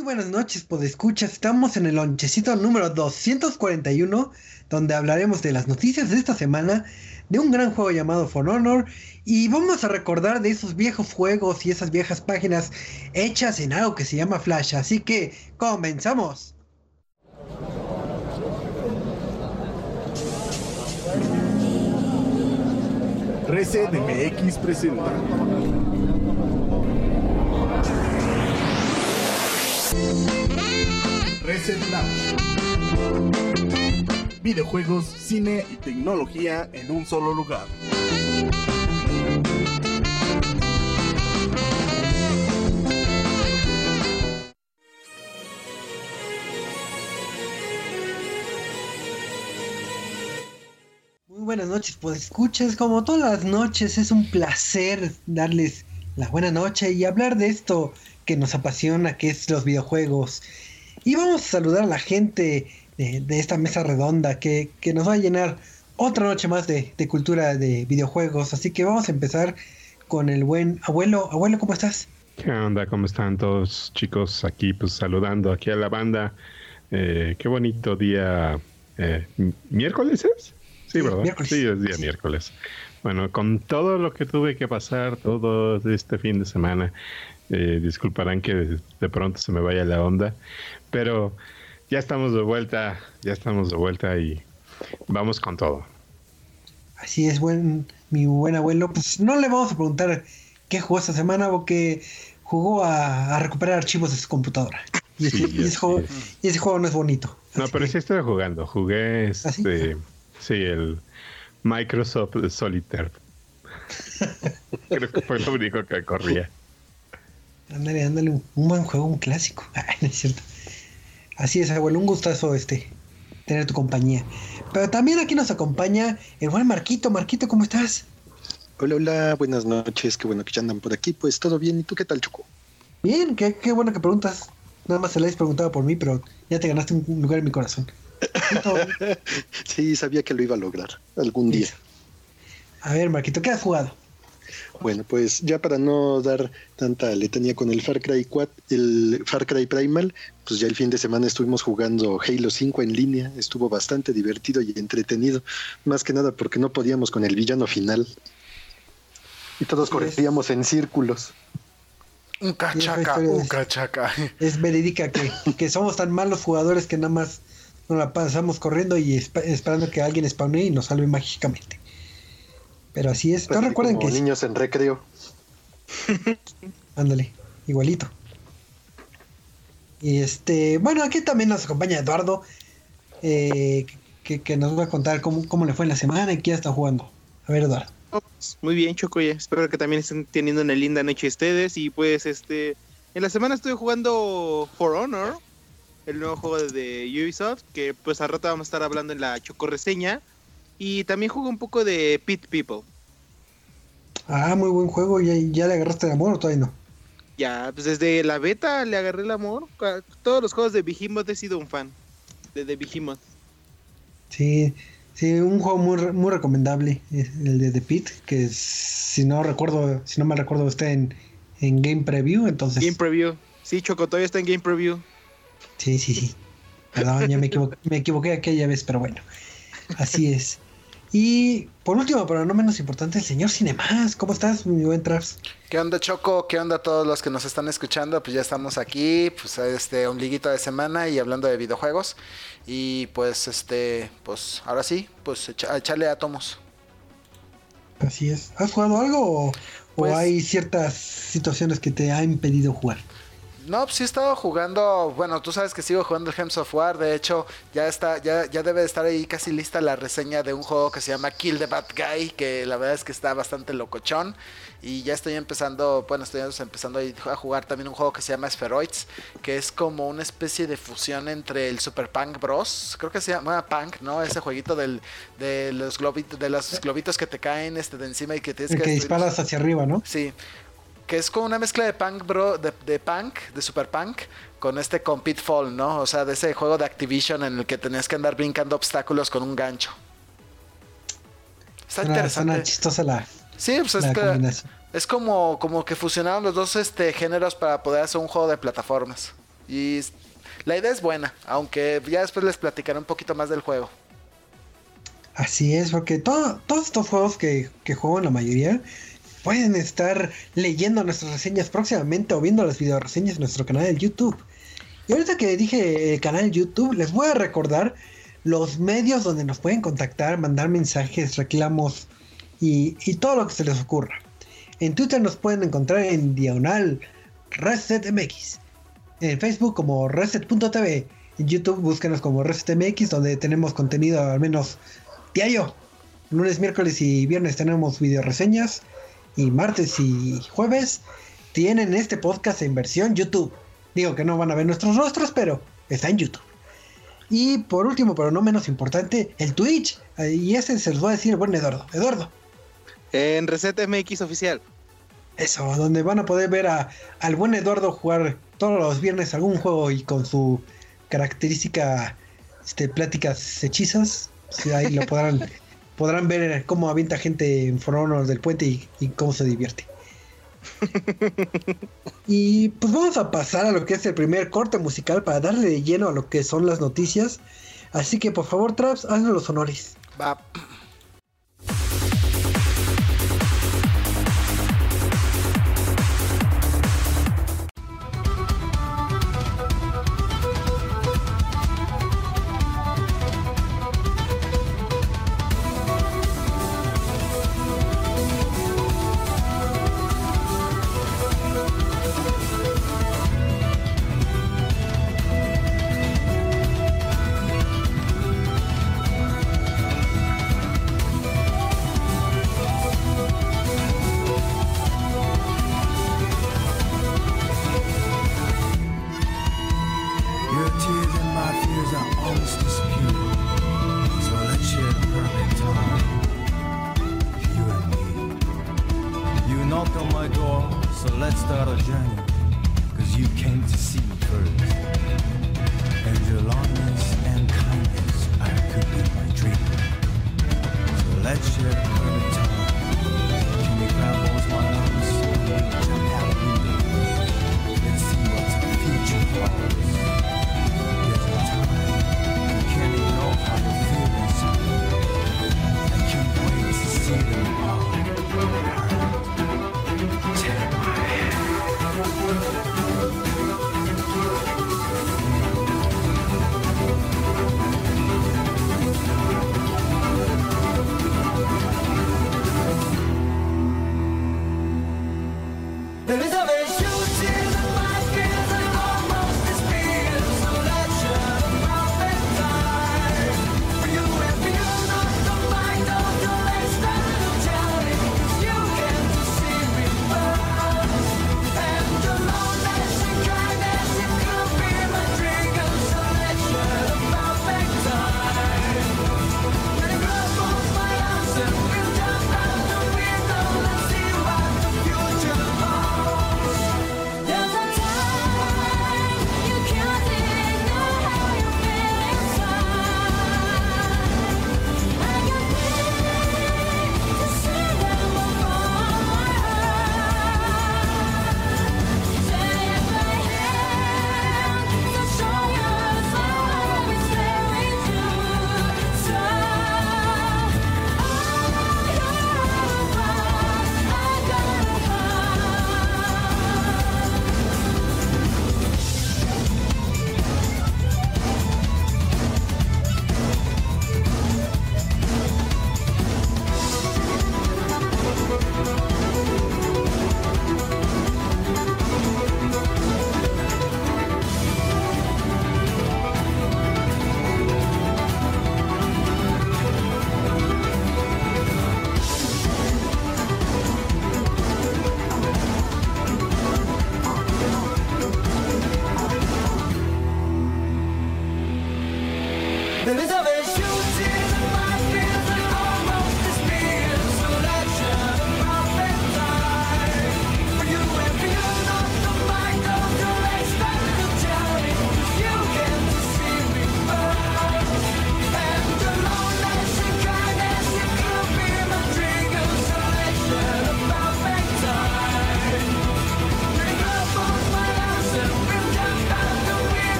Muy buenas noches, podescuchas. Estamos en el lonchecito número 241, donde hablaremos de las noticias de esta semana, de un gran juego llamado For Honor, y vamos a recordar de esos viejos juegos y esas viejas páginas hechas en algo que se llama Flash. Así que, ¡comenzamos! Reset MX presenta Reset Lab. Videojuegos, cine y tecnología en un solo lugar. Muy buenas noches, podescuchas. Como todas las noches, es un placer darles la buena noche y hablar de esto que nos apasiona, que es los videojuegos. Y vamos a saludar a la gente de esta mesa redonda que nos va a llenar otra noche más de cultura de videojuegos. Así que vamos a empezar con el buen abuelo. Abuelo, ¿cómo estás? ¿Qué onda? ¿Cómo están todos, chicos? Aquí pues saludando aquí a la banda. Qué bonito día. ¿Miércoles es? Sí, ¿verdad? Miércoles. Sí, es día miércoles. Bueno, con todo lo que tuve que pasar todo este fin de semana, disculparán que de pronto se me vaya la onda, pero ya estamos de vuelta y vamos con todo. Así es, mi buen abuelo. Pues no le vamos a preguntar qué jugó esta semana, porque jugó a recuperar archivos de su computadora. Y ese juego no es bonito. No, pero sí estoy jugando. Jugué sí, el Microsoft Solitaire. Creo que fue lo único que corría. Ándale, un buen juego, un clásico. No es cierto. Así es, abuelo, un gustazo tener tu compañía. Pero también aquí nos acompaña el buen Marquito. Marquito, ¿cómo estás? Hola, buenas noches, qué bueno que ya andan por aquí. Pues todo bien, ¿y tú qué tal, Choco? Bien, qué bueno que preguntas. Nada más se le has preguntado por mí, pero ya te ganaste un lugar en mi corazón. Sí, sabía que lo iba a lograr algún día. A ver, Marquito, ¿qué has jugado? Bueno, pues ya para no dar tanta letanía con el Far Cry 4, el Far Cry Primal, pues ya el fin de semana estuvimos jugando Halo 5 en línea, estuvo bastante divertido y entretenido, más que nada porque no podíamos con el villano final y todos corríamos en círculos. Un cachaca. Es verídica que somos tan malos jugadores que nada más nos la pasamos corriendo y esperando que alguien spawnee y nos salve mágicamente. Pero así es. Pues ¿No recuerdan como que niños en recreo? Ándale, igualito. Y bueno, aquí también nos acompaña Eduardo, que nos va a contar cómo le fue en la semana y qué está jugando. A ver, Eduardo. Muy bien, Choco, ya. Espero que también estén teniendo una linda noche ustedes. Y pues en la semana estuve jugando For Honor, el nuevo juego de Ubisoft, que pues al rato vamos a estar hablando en la Choco reseña. Y también jugué un poco de Pit People. Ah, muy buen juego. ¿Ya le agarraste el amor o todavía no? Ya, pues desde la beta le agarré el amor. Todos los juegos de Behemoth he sido un fan de Behemoth. Sí, un juego muy recomendable, el de The Pit, que si no mal recuerdo está en Game Preview, entonces. Game Preview. Sí, Choco, todavía está en Game Preview. Sí. Perdón, ya me equivoqué aquella vez, pero bueno. Así es. Y por último, pero no menos importante, el señor Cinemas. ¿Cómo estás, mi buen Traps? ¿Qué onda, Choco? ¿Qué onda a todos los que nos están escuchando? Pues ya estamos aquí, pues ombliguito de semana y hablando de videojuegos. Y pues pues ahora sí, pues echarle átomos. Así es. ¿Has jugado algo o hay ciertas situaciones que te han impedido jugar? No, pues sí he estado jugando. Bueno, tú sabes que sigo jugando el Gems of War. De hecho, ya debe de estar ahí casi lista la reseña de un juego que se llama Kill the Bad Guy, que la verdad es que está bastante locochón. Y ya estoy empezando a jugar también un juego que se llama Spheroids, que es como una especie de fusión entre el Super Punk Bros. Creo que se llama Punk, ¿no? Ese jueguito de los globitos que te caen de encima y que tienes que disparas hacia arriba, ¿no? Sí. Que es como una mezcla de punk, de super punk, con Pitfall, ¿no? O sea, de ese juego de Activision en el que tenías que andar brincando obstáculos con un gancho. Está interesante. Suena chistosa la Es como que fusionaron los dos géneros para poder hacer un juego de plataformas. Y la idea es buena, aunque ya después les platicaré un poquito más del juego. Así es, porque todos estos juegos que juego en la mayoría pueden estar leyendo nuestras reseñas próximamente o viendo las videoreseñas en nuestro canal de YouTube. Y ahorita que dije el canal de YouTube, les voy a recordar los medios donde nos pueden contactar, mandar mensajes, reclamos y todo lo que se les ocurra. En Twitter nos pueden encontrar en diagonal ResetMX. En Facebook como Reset.tv. En YouTube búsquenos como ResetMX, donde tenemos contenido al menos diario. Lunes, miércoles y viernes tenemos video reseñas. Y martes y jueves tienen este podcast en versión YouTube. Digo que no van a ver nuestros rostros, pero está en YouTube. Y por último, pero no menos importante, el Twitch. Y ese se los voy a decir el buen Eduardo. Eduardo. En ResetMX oficial. Eso, donde van a poder ver al buen Eduardo jugar todos los viernes algún juego y con su característica pláticas hechizas. Sí, ahí lo podrán ver cómo avienta gente en For Honor del puente y cómo se divierte. Y pues vamos a pasar a lo que es el primer corte musical para darle de lleno a lo que son las noticias. Así que por favor, Traps, hazme los honores. Va.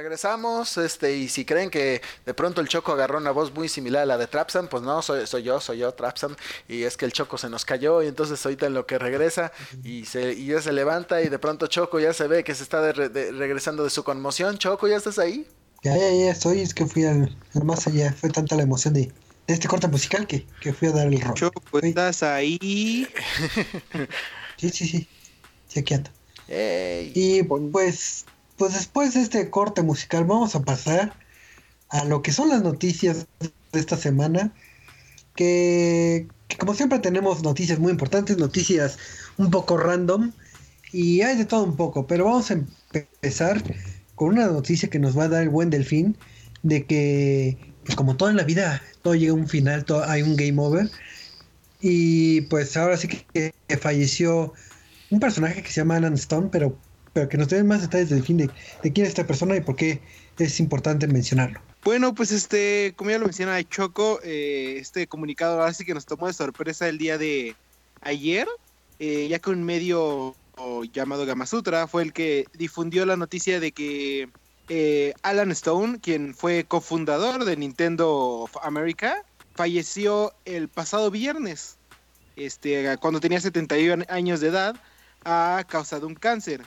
regresamos, y si creen que de pronto el Choco agarró una voz muy similar a la de Trapsam, pues no, soy yo, Trapsam, y es que el Choco se nos cayó, y entonces ahorita en lo que regresa, y ya se levanta, y de pronto Choco ya se ve que se está regresando de su conmoción. Choco, ¿ya estás ahí? Ya estoy, es que fui al más allá, fue tanta la emoción de este corte musical que fui a dar el rol. Choco, ¿estás ahí? Sí, aquí ando. Hey. Y pues después de este corte musical vamos a pasar a lo que son las noticias de esta semana, que como siempre tenemos noticias muy importantes, noticias un poco random, y hay de todo un poco, pero vamos a empezar con una noticia que nos va a dar el buen Delfín, de que, pues como todo en la vida, todo llega a un final, hay un game over, y pues ahora sí que falleció un personaje que se llama Alan Stone, pero que nos den más detalles del fin de quién es esta persona y por qué es importante mencionarlo. Bueno, pues como ya lo menciona Choco, este comunicado ahora sí que nos tomó de sorpresa el día de ayer, ya que un medio llamado Gamasutra fue el que difundió la noticia de que Alan Stone, quien fue cofundador de Nintendo of America, falleció el pasado viernes, cuando tenía 71 años de edad, a causa de un cáncer.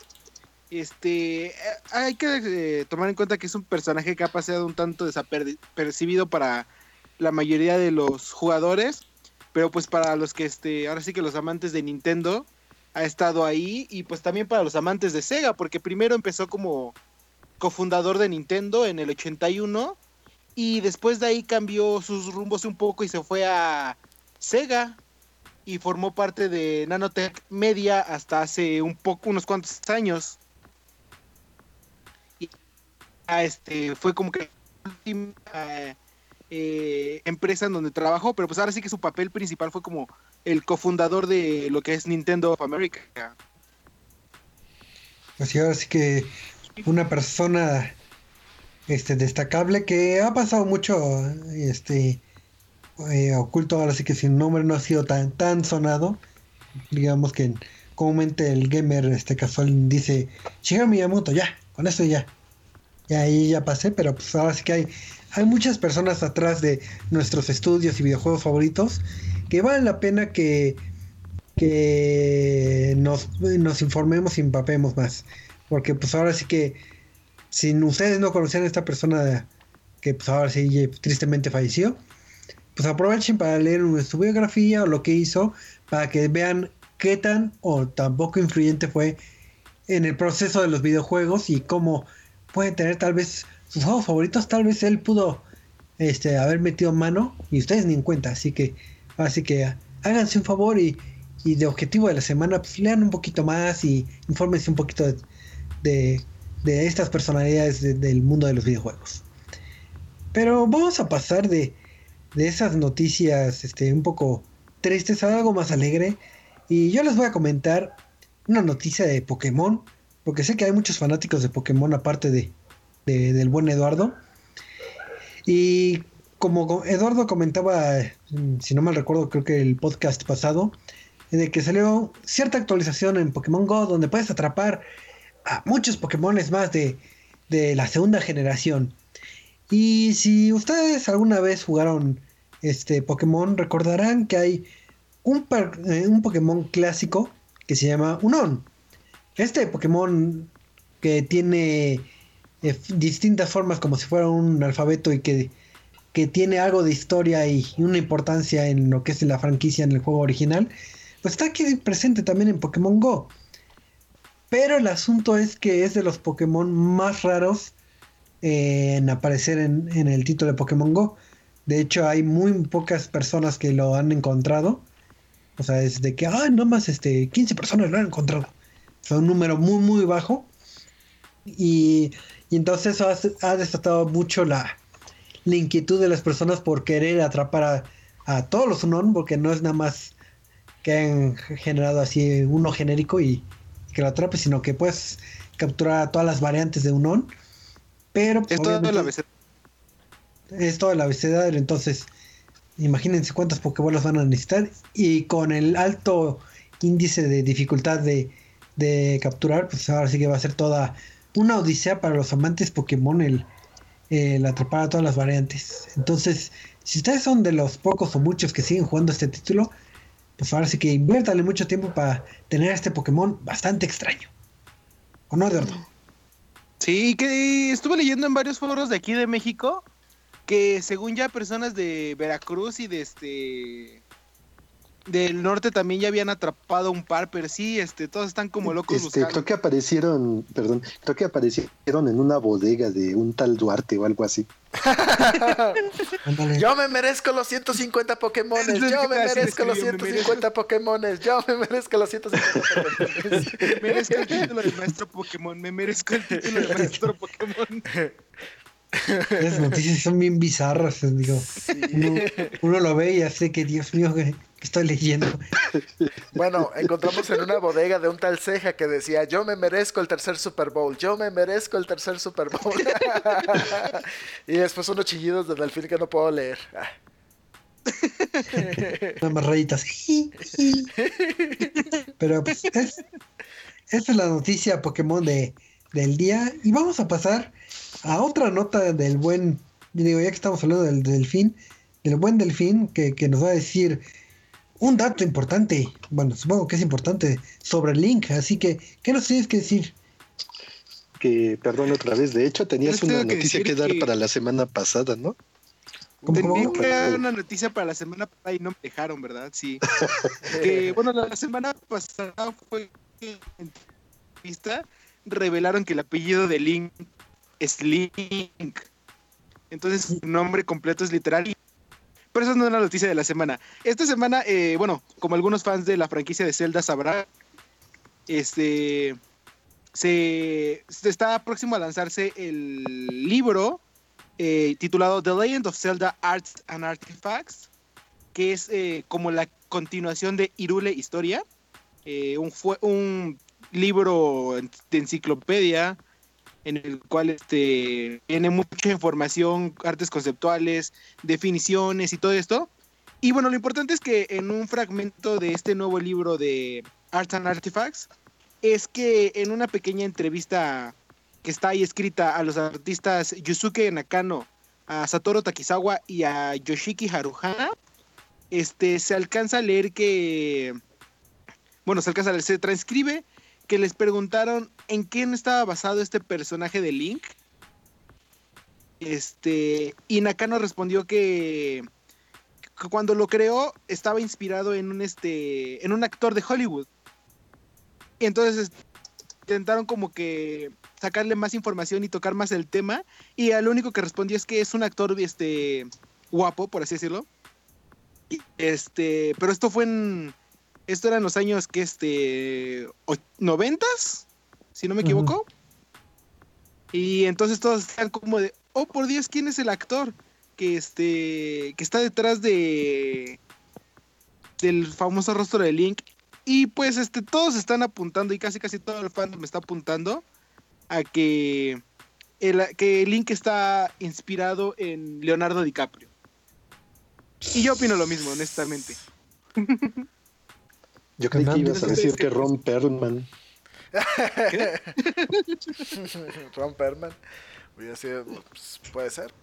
Hay que tomar en cuenta que es un personaje que ha pasado un tanto desapercibido para la mayoría de los jugadores, pero pues para los que ahora sí que los amantes de Nintendo ha estado ahí, y pues también para los amantes de Sega, porque primero empezó como cofundador de Nintendo en el 81 y después de ahí cambió sus rumbos un poco y se fue a Sega y formó parte de Nanotech Media hasta hace unos cuantos años. Fue como que la última empresa en donde trabajó, pero pues ahora sí que su papel principal fue como el cofundador de lo que es Nintendo of America. Así ahora sí que una persona destacable que ha pasado mucho oculto, ahora sí que su nombre no ha sido tan sonado, digamos que comúnmente el gamer casual dice Shigeru Miyamoto, ya, con esto ya ahí ya pasé, pero pues ahora sí que hay muchas personas atrás de nuestros estudios y videojuegos favoritos que vale la pena que nos informemos y empapemos más, porque pues ahora sí que si ustedes no conocían a esta persona que pues ahora sí tristemente falleció, pues aprovechen para leer su biografía o lo que hizo, para que vean qué tan o tan poco influyente fue en el proceso de los videojuegos y cómo puede tener tal vez sus juegos favoritos, tal vez él pudo haber metido mano y ustedes ni en cuenta. Así que háganse un favor y de objetivo de la semana, pues lean un poquito más y infórmense un poquito de estas personalidades del mundo de los videojuegos. Pero vamos a pasar de esas noticias un poco tristes a algo más alegre, y yo les voy a comentar una noticia de Pokémon, porque sé que hay muchos fanáticos de Pokémon aparte del buen Eduardo. Y como Eduardo comentaba, si no mal recuerdo, creo que el podcast pasado, de que salió cierta actualización en Pokémon Go donde puedes atrapar a muchos Pokémones más de la segunda generación. Y si ustedes alguna vez jugaron Pokémon, recordarán que hay un Pokémon clásico que se llama Unown. Este Pokémon que tiene distintas formas como si fuera un alfabeto y que tiene algo de historia y una importancia en lo que es la franquicia en el juego original, pues está aquí presente también en Pokémon Go. Pero el asunto es que es de los Pokémon más raros en aparecer en el título de Pokémon Go. De hecho, hay muy pocas personas que lo han encontrado. O sea, es de que, nomás 15 personas lo han encontrado. O sea, un número muy, muy bajo. Y entonces eso ha desatado mucho la inquietud de las personas por querer atrapar a todos los Unown, porque no es nada más que han generado así uno genérico y que lo atrape, sino que puedes capturar a todas las variantes de Unown. Pero pues, es todo el abecedario. Es todo el abecedario, entonces imagínense cuántas Pokébolas van a necesitar, y con el alto índice de dificultad de capturar, pues ahora sí que va a ser toda una odisea para los amantes Pokémon el atrapar a todas las variantes. Entonces, si ustedes son de los pocos o muchos que siguen jugando este título, pues ahora sí que inviértale mucho tiempo para tener a este Pokémon bastante extraño. ¿O no, Eduardo? Sí, que estuve leyendo en varios foros de aquí de México que según ya personas de Veracruz y de del norte también ya habían atrapado un par, pero sí, todos están como locos buscando. Creo que aparecieron en una bodega de un tal Duarte o algo así. Yo me merezco los 150 Pokémones, yo me merezco los 150 Pokémones, yo me merezco los 150 Pokémones. Me merezco el título de maestro Pokémon, me merezco el título de maestro Pokémon. Las noticias son bien bizarras, digo. Sí. Uno lo ve y hace que, Dios mío, que estoy leyendo. Bueno, encontramos en una bodega de un tal Ceja que decía, yo me merezco el tercer Super Bowl, yo me merezco el tercer Super Bowl. Y después unos chillidos de delfín que no puedo leer. Unas más rayitas. Pero pues esa es la noticia Pokémon del día. Y vamos a pasar a otra nota del buen, digo, ya que estamos hablando del delfín, del buen delfín que nos va a decir un dato importante, bueno, supongo que es importante, sobre Link. Así que, ¿qué nos tienes que decir? Que, perdón otra vez, de hecho tenías una noticia que dar para la semana pasada, ¿no? Tenía que dar una noticia para la semana pasada y no me dejaron, ¿verdad? Sí. Bueno, la semana pasada fue en entrevista, revelaron que el apellido de Link es Link. Entonces su nombre completo es literal. Pero eso no es la noticia de la semana. Esta semana, bueno, como algunos fans de la franquicia de Zelda sabrán, se está próximo a lanzarse el libro titulado The Legend of Zelda Arts and Artifacts, que es como la continuación de Hyrule Historia, un libro de enciclopedia en el cual tiene mucha información, artes conceptuales, definiciones y todo esto. Y bueno, lo importante es que en un fragmento de este nuevo libro de Arts and Artifacts, es que en una pequeña entrevista que está ahí escrita a los artistas Yusuke Nakano, a Satoru Takizawa y a Yoshiki Haruhana, se alcanza a leer que... Bueno, se transcribe que les preguntaron en quién estaba basado este personaje de Link. Y Nakano respondió que cuando lo creó estaba inspirado en un actor de Hollywood. Y entonces intentaron como que sacarle más información y tocar más el tema, y lo único que respondió es que es un actor guapo, por así decirlo. Pero esto era en los años que 90s, si no me equivoco. Y entonces todos están como de, oh por Dios, ¿quién es el actor que está detrás del famoso rostro de Link? Y pues todos están apuntando, y casi todo el fandom está apuntando a que Link está inspirado en Leonardo DiCaprio. Y yo opino lo mismo, honestamente. Yo creí que ibas a decir que Ron Perlman. ¿Qué? Ron Perlman. Voy a decir, pues, puede ser.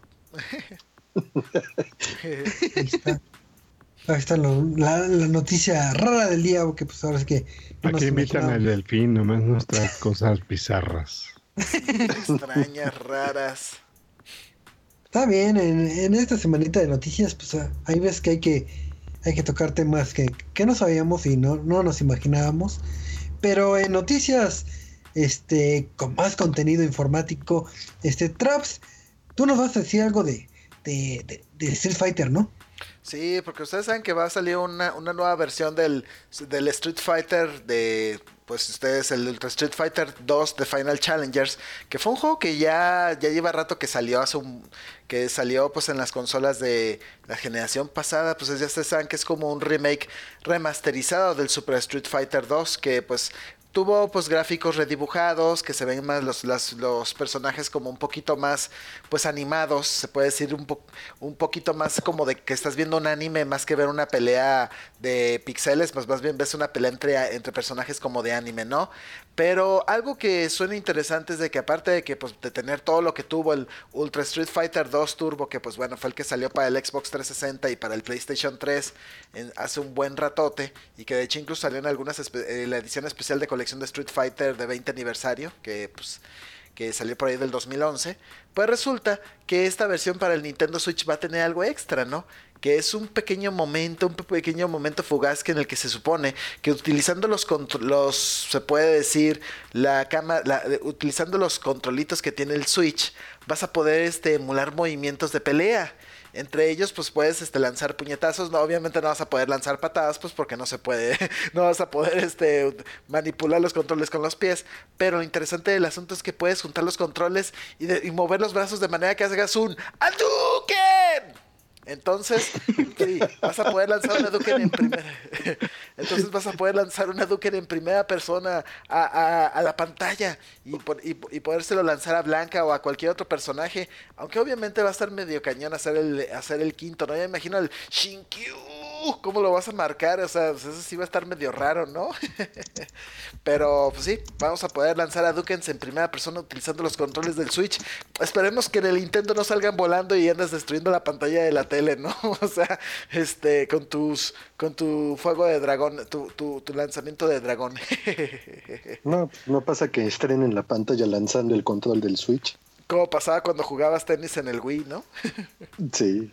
Ahí está la noticia rara del día, porque pues ahora es que... No aquí invitan al delfín, nomás nos trae cosas bizarras. Extrañas, raras. Está bien, en esta semanita de noticias, pues ahí ves que hay que tocar temas que no sabíamos y no nos imaginábamos. Pero en noticias con más contenido informático, Traps, tú nos vas a decir algo de Street Fighter, ¿no? Sí, porque ustedes saben que va a salir una nueva versión del Street Fighter de... Pues ustedes, el Ultra Street Fighter 2 de Final Challengers, que fue un juego que ya lleva rato que salió pues en las consolas de la generación pasada. Pues ya ustedes saben que es como un remake remasterizado del Super Street Fighter 2, que pues tuvo pues gráficos redibujados, que se ven más los personajes como un poquito más pues animados, se puede decir un poquito más como de que estás viendo un anime más que ver una pelea de pixeles, pues más bien ves una pelea entre personajes como de anime, ¿no? Pero algo que suena interesante es de que aparte de que pues de tener todo lo que tuvo el Ultra Street Fighter 2 Turbo, que pues bueno, fue el que salió para el Xbox 360 y para el PlayStation 3 hace un buen ratote, y que de hecho incluso salió en algunas la edición especial de colección de Street Fighter de 20 aniversario, que pues que salió por ahí del 2011, pues resulta que esta versión para el Nintendo Switch va a tener algo extra, ¿no? Que es un pequeño momento fugaz que en el que se supone que utilizando se puede decir, utilizando los controlitos que tiene el Switch, vas a poder emular movimientos de pelea. Entre ellos, pues puedes lanzar puñetazos. No, obviamente no vas a poder lanzar patadas, pues porque no se puede. No vas a poder manipular los controles con los pies. Pero lo interesante del asunto es que puedes juntar los controles y mover los brazos de manera que hagas un ¡Hadouken! Entonces, sí, vas a poder lanzar una Hadouken en primera. Entonces vas a poder lanzar una Hadouken en primera persona a la pantalla y podérselo lanzar a Blanca o a cualquier otro personaje. Aunque obviamente va a estar medio cañón hacer el quinto, ¿no? Ya me imagino el Shinkyu. ¿Cómo lo vas a marcar? O sea, pues eso sí va a estar medio raro, ¿no? Pero, pues sí, vamos a poder lanzar a Hadouken en primera persona utilizando los controles del Switch. Esperemos que en el Nintendo no salgan volando y andas destruyendo la pantalla de la tele, ¿no? O sea, con tu fuego de dragón, tu lanzamiento de dragón. No pasa que estrenen la pantalla lanzando el control del Switch. Como pasaba cuando jugabas tenis en el Wii, ¿no? Sí.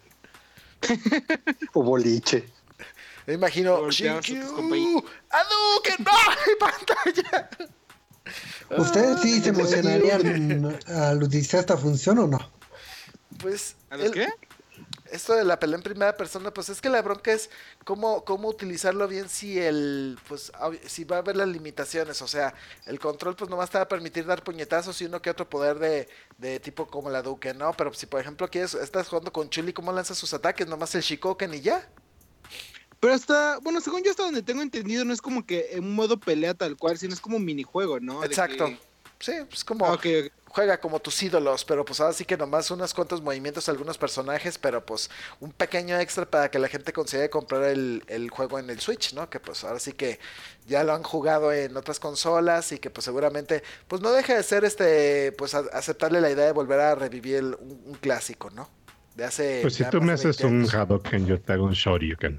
O boliche. Me imagino, Shinkyu, Hadouken, ¡no! ¡Mi pantalla! ¿Ustedes sí se emocionarían al utilizar esta función o no? Pues, ¿A los qué? Esto de la pelea en primera persona, pues es que la bronca es cómo utilizarlo bien si si va a haber las limitaciones. O sea, el control pues nomás te va a permitir dar puñetazos y uno que otro poder de tipo como la Hadouken, ¿no? Pero si por ejemplo estás jugando con Chun-Li, ¿cómo lanzas sus ataques? Nomás el Shikoken y ya. Pero según yo hasta donde tengo entendido, no es como que en un modo pelea tal cual, sino es como un minijuego, ¿no? Exacto. Sí, pues como Okay. Juega como tus ídolos, pero pues ahora sí que nomás unos cuantos movimientos a algunos personajes, pero pues un pequeño extra para que la gente consiga comprar el juego en el Switch, ¿no? Que pues ahora sí que ya lo han jugado en otras consolas y que pues seguramente pues no deja de ser pues aceptarle la idea de volver a revivir un clásico, ¿no? De hace Pues si tú me haces un años. Hadouken, yo te hago un Shoryuken.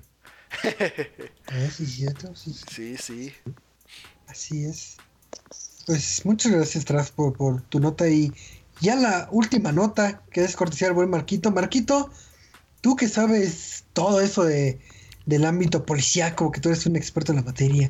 Sí, cierto, sí. Sí. Así es. Pues muchas gracias, Tras, por tu nota. Y ya la última nota, que es cortesía del buen Marquito. Marquito, tú que sabes todo eso del ámbito policíaco, que tú eres un experto en la materia,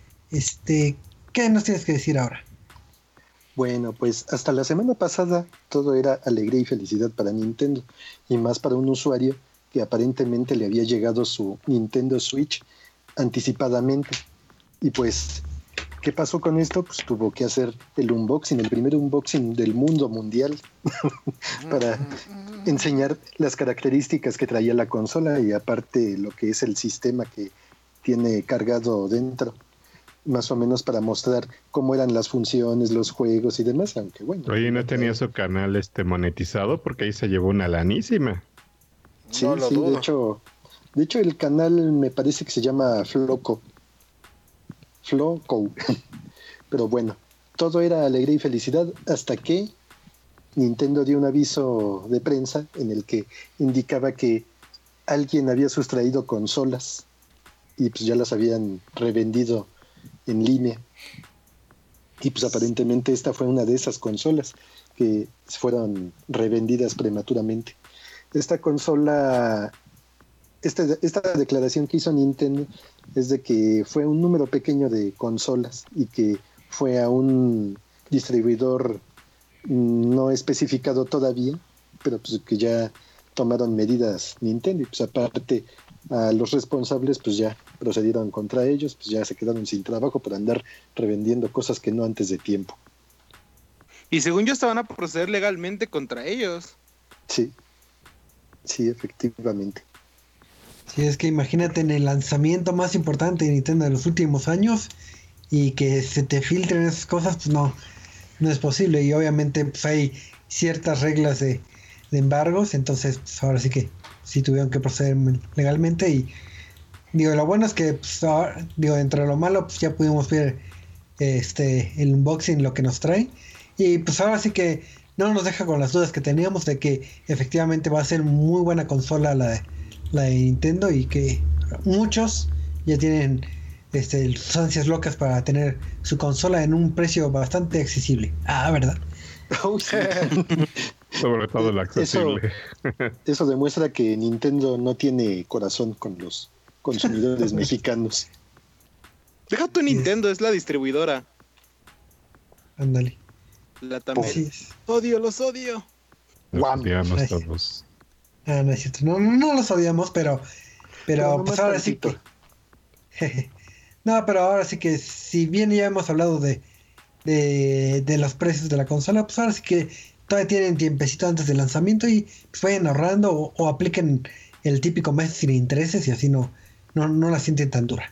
¿qué nos tienes que decir ahora? Bueno, pues hasta la semana pasada todo era alegría y felicidad para Nintendo, y más para un usuario que aparentemente le había llegado su Nintendo Switch anticipadamente. Y pues, ¿qué pasó con esto? Pues tuvo que hacer el primer unboxing del mundo mundial para enseñar las características que traía la consola y aparte lo que es el sistema que tiene cargado dentro, más o menos para mostrar cómo eran las funciones, los juegos y demás, aunque bueno. Oye, ¿no tenía su canal monetizado? Porque ahí se llevó una lanísima. Sí, No lo sí, dudo. de hecho el canal me parece que se llama Floco. Pero bueno, todo era alegría y felicidad hasta que Nintendo dio un aviso de prensa en el que indicaba que alguien había sustraído consolas y pues ya las habían revendido en línea. Y pues aparentemente esta fue una de esas consolas que fueron revendidas prematuramente. Esta consola, esta declaración que hizo Nintendo es de que fue un número pequeño de consolas y que fue a un distribuidor no especificado todavía, pero pues que ya tomaron medidas Nintendo y pues aparte a los responsables pues ya procedieron contra ellos, pues ya se quedaron sin trabajo por andar revendiendo cosas que no antes de tiempo. Y según yo estaban a proceder legalmente contra ellos. Sí, efectivamente. Sí, es que imagínate en el lanzamiento más importante de Nintendo de los últimos años y que se te filtren esas cosas, pues no es posible. Y obviamente pues hay ciertas reglas de embargos, entonces pues ahora sí que sí tuvieron que proceder legalmente. Y digo, lo bueno es que pues, ahora, digo, dentro de lo malo pues ya pudimos ver el unboxing, lo que nos trae, y pues ahora sí que no nos deja con las dudas que teníamos de que efectivamente va a ser muy buena consola la de Nintendo, y que muchos ya tienen sus ansias locas para tener su consola en un precio bastante accesible. ¿Verdad? Oh, sí. Sobre todo el accesible. Eso demuestra que Nintendo no tiene corazón con los consumidores mexicanos. Deja tu Nintendo, es la distribuidora. Ándale. La también. Así es. Los odio. Nos odiamos Ay. todos. No es cierto. No los odiamos, pero Pero pues nomás ahora sí tantito. que... No, pero ahora sí que si bien ya hemos hablado de los precios de la consola, pues ahora sí que todavía tienen tiempecito antes del lanzamiento, y pues vayan ahorrando o apliquen el típico mes sin intereses, y así no la sienten tan dura.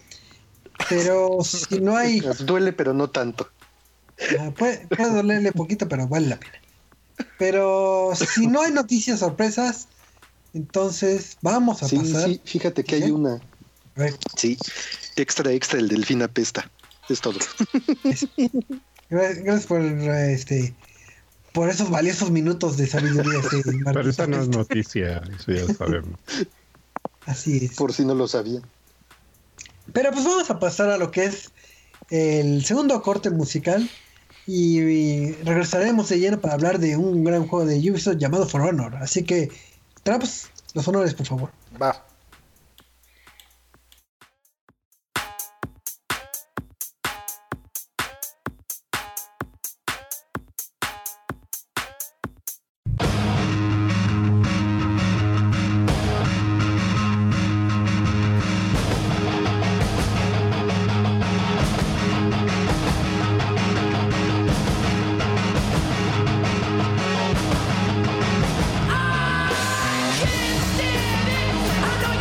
Pero si no hay... Duele, pero no tanto. puede dolerle poquito, pero vale la pena. Pero si no hay noticias sorpresas, entonces vamos a pasar. Sí, fíjate que ¿Sí? hay una. A ver, Sí, extra, el delfín apesta. Es todo. gracias por esos valiosos minutos de sabiduría. Pero esa no es noticia, eso ya lo sabemos. Así es. Por si no lo sabían. Pero pues vamos a pasar a lo que es el segundo corte musical, y regresaremos de lleno para hablar de un gran juego de Ubisoft llamado For Honor. Así que, Traps, los honores, por favor. Va. I can't stand it. I know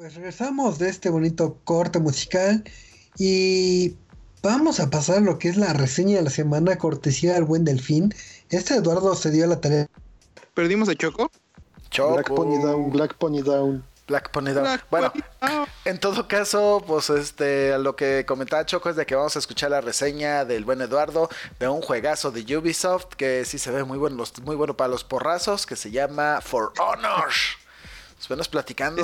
Pues regresamos de este bonito corte musical y vamos a pasar lo que es la reseña de la semana cortesía del buen Delfín. Eduardo se dio la tarea. ¿Perdimos a Choco? Choco. Black Pony Down, Black Pony Down. Black Pony Down. Bueno, en todo caso, pues lo que comentaba Choco es de que vamos a escuchar la reseña del buen Eduardo de un juegazo de Ubisoft que sí se ve muy bueno para los porrazos, que se llama For Honor. Nos venimos platicando.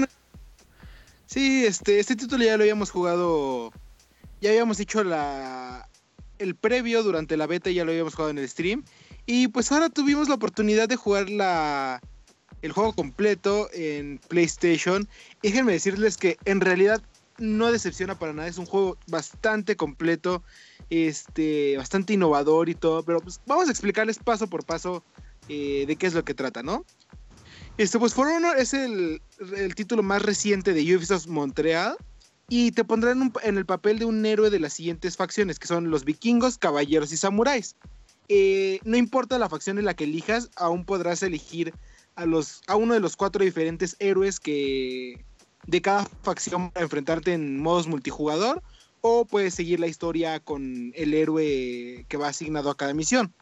Este título ya lo habíamos jugado, ya habíamos hecho el previo durante la beta, ya lo habíamos jugado en el stream, y pues ahora tuvimos la oportunidad de jugar el juego completo en PlayStation. Y déjenme decirles que en realidad no decepciona para nada, es un juego bastante completo, bastante innovador y todo, pero pues vamos a explicarles paso por paso de qué es lo que trata, ¿no? Pues For Honor es el título más reciente de Ubisoft Montreal y te pondrán en el papel de un héroe de las siguientes facciones, que son los vikingos, caballeros y samuráis. No importa la facción en la que elijas, aún podrás elegir a uno de los 4 diferentes héroes que de cada facción para enfrentarte en modos multijugador, o puedes seguir la historia con el héroe que va asignado a cada misión.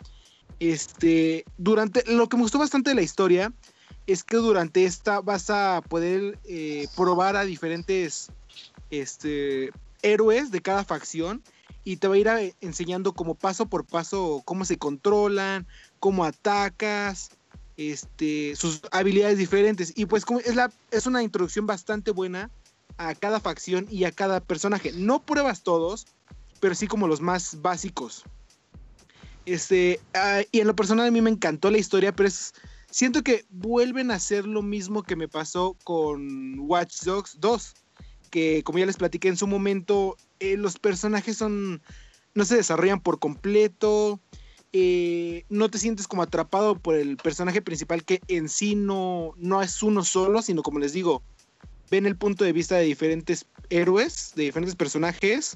Lo que me gustó bastante de la historia es que durante esta vas a poder probar a diferentes héroes de cada facción y te va a ir enseñando como paso por paso cómo se controlan, cómo atacas, sus habilidades diferentes, y pues es una introducción bastante buena a cada facción y a cada personaje. No pruebas todos, pero sí como los más básicos. Y en lo personal a mí me encantó la historia, pero siento que vuelven a hacer lo mismo que me pasó con Watch Dogs 2, que como ya les platiqué en su momento, los personajes no se desarrollan por completo. No te sientes como atrapado por el personaje principal, que en sí no es uno solo, sino, como les digo, ven el punto de vista de diferentes héroes, de diferentes personajes.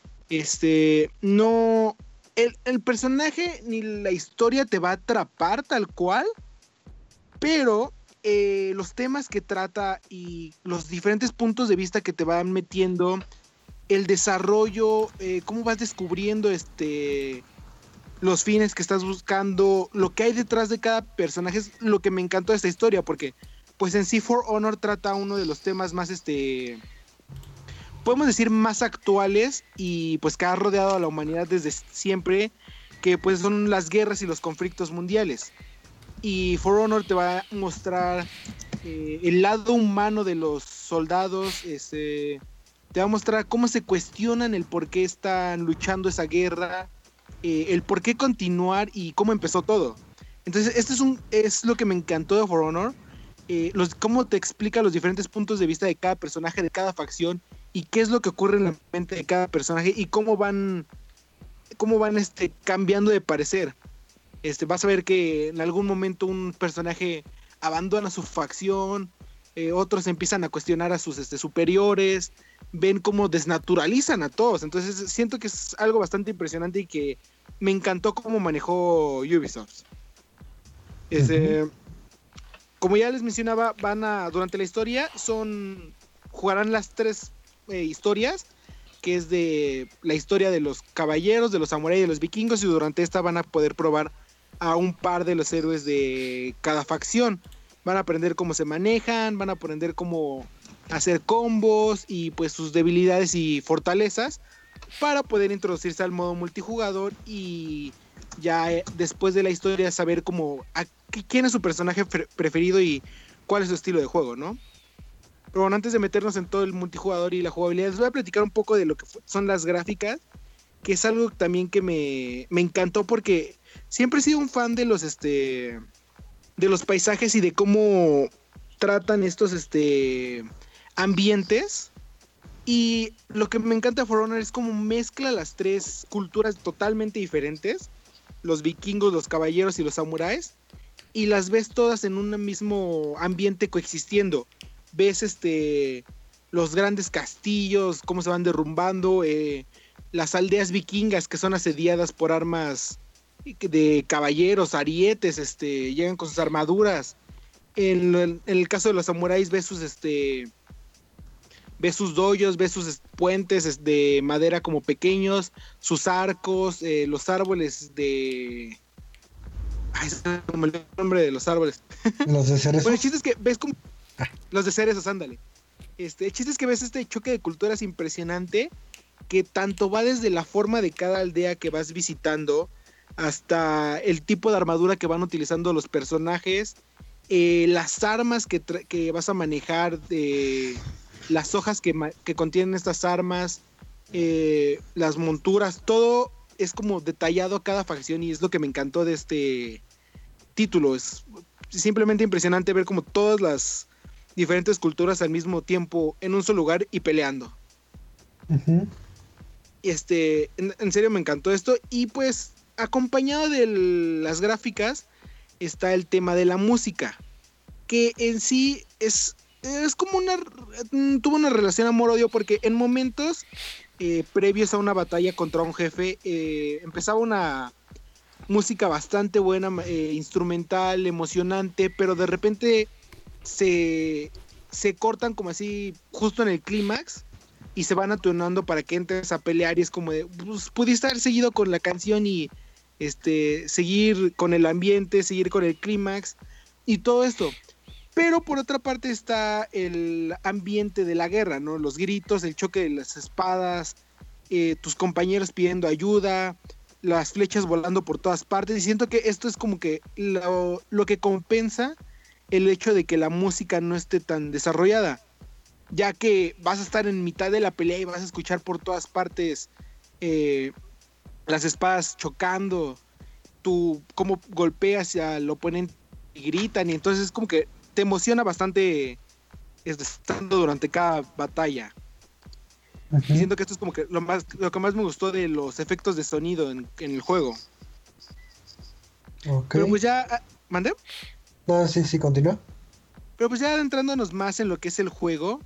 No, el personaje ni la historia te va a atrapar tal cual, pero los temas que trata y los diferentes puntos de vista que te van metiendo, el desarrollo, cómo vas descubriendo los fines que estás buscando, lo que hay detrás de cada personaje, es lo que me encantó de esta historia, porque pues en sí For Honor trata uno de los temas más, podemos decir, más actuales, y pues que ha rodeado a la humanidad desde siempre, que pues son las guerras y los conflictos mundiales. Y For Honor te va a mostrar el lado humano de los soldados, te va a mostrar cómo se cuestionan el por qué están luchando esa guerra, el por qué continuar y cómo empezó todo. Entonces es lo que me encantó de For Honor, cómo te explica los diferentes puntos de vista de cada personaje, de cada facción, y qué es lo que ocurre en la mente de cada personaje y cómo van cambiando de parecer. Vas a ver que en algún momento un personaje abandona su facción, otros empiezan a cuestionar a sus superiores, ven cómo desnaturalizan a todos. Entonces siento que es algo bastante impresionante y que me encantó cómo manejó Ubisoft. Como ya les mencionaba, durante la historia jugarán las 3 historias, que es de la historia de los caballeros, de los samuráis y de los vikingos, y durante esta van a poder probar a un par de los héroes de cada facción. Van a aprender cómo se manejan, van a aprender cómo hacer combos y pues sus debilidades y fortalezas, para poder introducirse al modo multijugador y ya después de la historia saber quién es su personaje preferido y cuál es su estilo de juego, ¿no? Pero bueno, antes de meternos en todo el multijugador y la jugabilidad, les voy a platicar un poco de lo que son las gráficas, que es algo también que me encantó, porque siempre he sido un fan de los paisajes y de cómo tratan estos ambientes. Y lo que me encanta de For Honor es cómo mezcla las 3 culturas totalmente diferentes, los vikingos, los caballeros y los samuráis, y las ves todas en un mismo ambiente coexistiendo. Ves los grandes castillos, cómo se van derrumbando, las aldeas vikingas que son asediadas por armas de caballeros, arietes, llegan con sus armaduras. En el caso de los samuráis ves ves sus dojos, ves sus puentes de madera como pequeños, sus arcos, los árboles de... Ay, se me olvidó el nombre de los árboles. Los de cerezos. Bueno, el chiste es que ves como... Los de cerezos, ándale. El chiste es que ves este choque de culturas impresionante, que tanto va desde la forma de cada aldea que vas visitando, hasta el tipo de armadura que van utilizando los personajes, las armas que vas a manejar, las hojas que contienen estas armas, las monturas, todo es como detallado a cada facción, y es lo que me encantó de este título. Es simplemente impresionante ver como todas las diferentes culturas al mismo tiempo en un solo lugar y peleando. Uh-huh. En serio me encantó esto, y pues acompañado de las gráficas está el tema de la música, que en sí es como tuvo una relación amor-odio, porque en momentos previos a una batalla contra un jefe empezaba una música bastante buena, instrumental, emocionante, pero de repente se cortan como así justo en el clímax y se van atonando para que entres a pelear, y es como de, pues, pudiste haber seguido con la canción y seguir con el ambiente, seguir con el clímax y todo esto. Pero por otra parte está el ambiente de la guerra, ¿no? Los gritos, el choque de las espadas, tus compañeros pidiendo ayuda, las flechas volando por todas partes, y siento que esto es como que lo que compensa el hecho de que la música no esté tan desarrollada, ya que vas a estar en mitad de la pelea y vas a escuchar por todas partes las espadas chocando, tú cómo golpeas al oponente y gritan, y entonces es como que te emociona bastante estando durante cada batalla. Uh-huh. Y siento que esto es como que lo que más me gustó de los efectos de sonido en el juego. Okay. Pero pues ya... ¿Mandé? No, sí, continúa. Pero pues ya adentrándonos más en lo que es el juego,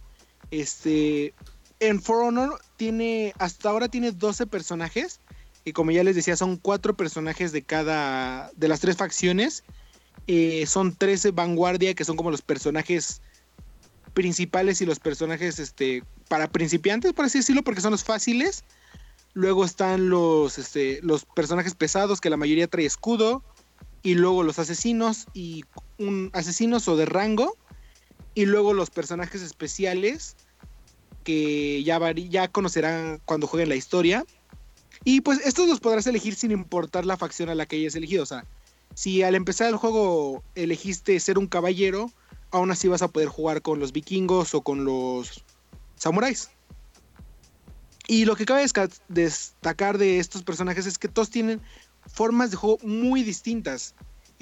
en For Honor hasta ahora tiene 12 personajes, y como ya les decía, son 4 personajes de las 3 facciones. Son 13 vanguardia, que son como los personajes principales y los personajes para principiantes, por así decirlo, porque son los fáciles. Luego están los personajes pesados, que la mayoría trae escudo, y luego los asesinos y asesinos o de rango, y luego los personajes especiales que ya conocerán cuando jueguen la historia. Y pues estos los podrás elegir sin importar la facción a la que hayas elegido. O sea, si al empezar el juego elegiste ser un caballero, aún así vas a poder jugar con los vikingos o con los samuráis. Y lo que cabe destacar de estos personajes es que todos tienen formas de juego muy distintas.